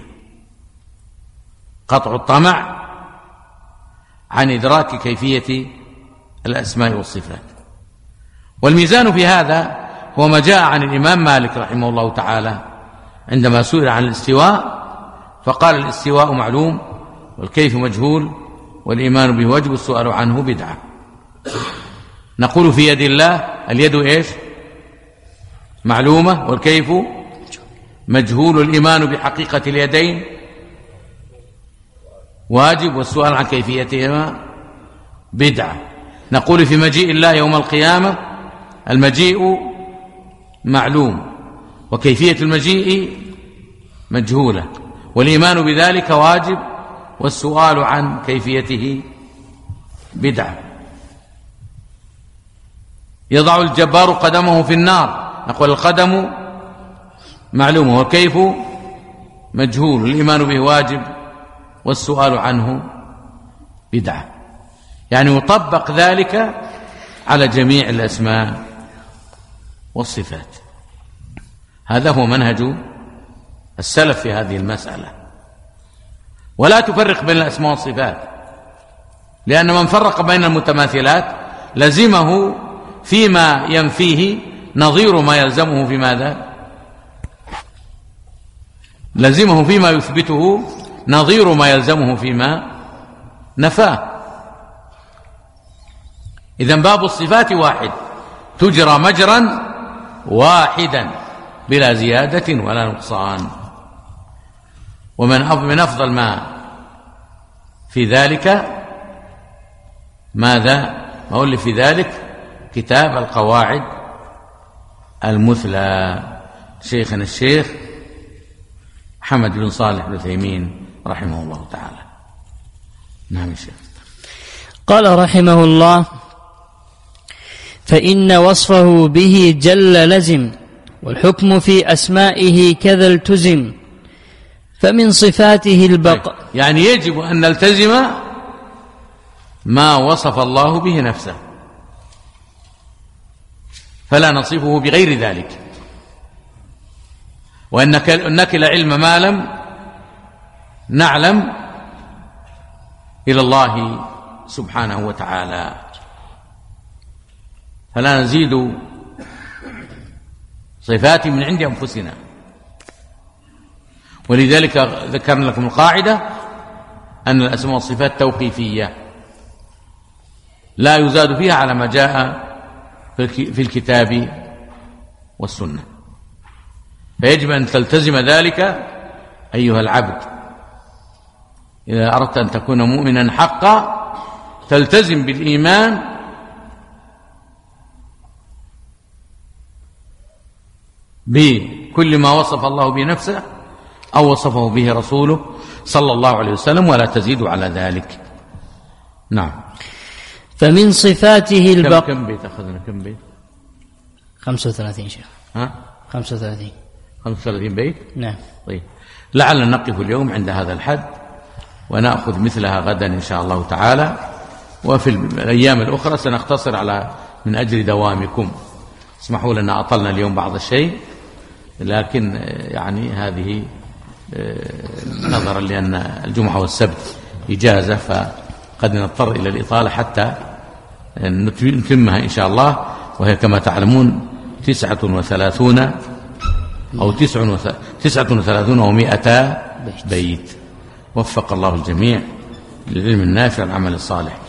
قطع الطمع عن إدراك كيفية الأسماء والصفات. والميزان في هذا هو ما جاء عن الإمام مالك رحمه الله تعالى عندما سئل عن الاستواء فقال: الاستواء معلوم والكيف مجهول والإيمان به واجب والسؤال عنه بدعة. نقول في يد الله اليد إيش؟ معلومة، والكيف مجهول، الإيمان بحقيقة اليدين واجب، والسؤال عن كيفيتهما بدعة. نقول في مجيء الله يوم القيامة المجيء معلوم، وكيفية المجيء مجهولة، والإيمان بذلك واجب، والسؤال عن كيفيته بدعة. يضع الجبار قدمه في النار، نقول القدم معلوم والكيف مجهول، الإيمان به واجب والسؤال عنه بدعة، يعني يطبق ذلك على جميع الأسماء والصفات. هذا هو منهج السلف في هذه المسألة، ولا تفرق بين الأسماء والصفات، لأن من فرق بين المتماثلات لزمه فيما ينفيه نظير ما يلزمه في ماذا؟ لزمه فيما يثبته نظير ما يلزمه فيما نفاه. إذن باب الصفات واحد، تجرى مجرا واحدا بلا زيادة ولا نقصان. ومن من أفضل ما في ذلك ماذا؟ ما أقول في ذلك كتاب القواعد المثلى شيخنا الشيخ محمد بن صالح العثيمين رحمه الله تعالى. نعم الشيخ. قال رحمه الله: فإن وصفه به جل لزم، والحكم في أسمائه كذا التزم، فمن صفاته البقاء. يعني يجب أن نلتزم ما وصف الله به نفسه، فلا نصفه بغير ذلك، وإنك نكل علم ما لم نعلم إلى الله سبحانه وتعالى، فلا نزيد صفات من عند أنفسنا. ولذلك ذكرنا لكم القاعدة أن الأسماء والصفات توقيفية لا يزاد فيها على ما جاء في الكتاب والسنة، فيجب أن تلتزم ذلك أيها العبد. إذا أردت أن تكون مؤمنا حقا تلتزم بالإيمان بكل ما وصف الله به نفسه أو وصفه به رسوله صلى الله عليه وسلم، ولا تزيد على ذلك. نعم. فمن صفاته البقاء. كم بيت أخذنا؟ كم بيت؟ خمسة وثلاثين شيخ. ها؟ خمسة وثلاثين. خمسة وثلاثين بيت؟ نعم. طيب، لعلنا نقف اليوم عند هذا الحد، ونأخذ مثلها غدا إن شاء الله تعالى، وفي الأيام الأخرى سنختصر على من أجل دوامكم. اسمحوا لنا أطلنا اليوم بعض الشيء، لكن يعني هذه نظرا لأن الجمعة والسبت إجازة، فقد نضطر إلى الإطالة حتى نتمها إن شاء الله، وهي كما تعلمون تسعة وثلاثون أو تسعة وثلاثون ومائة بيت. وفق الله الجميع للعلم النافع والعمل الصالح.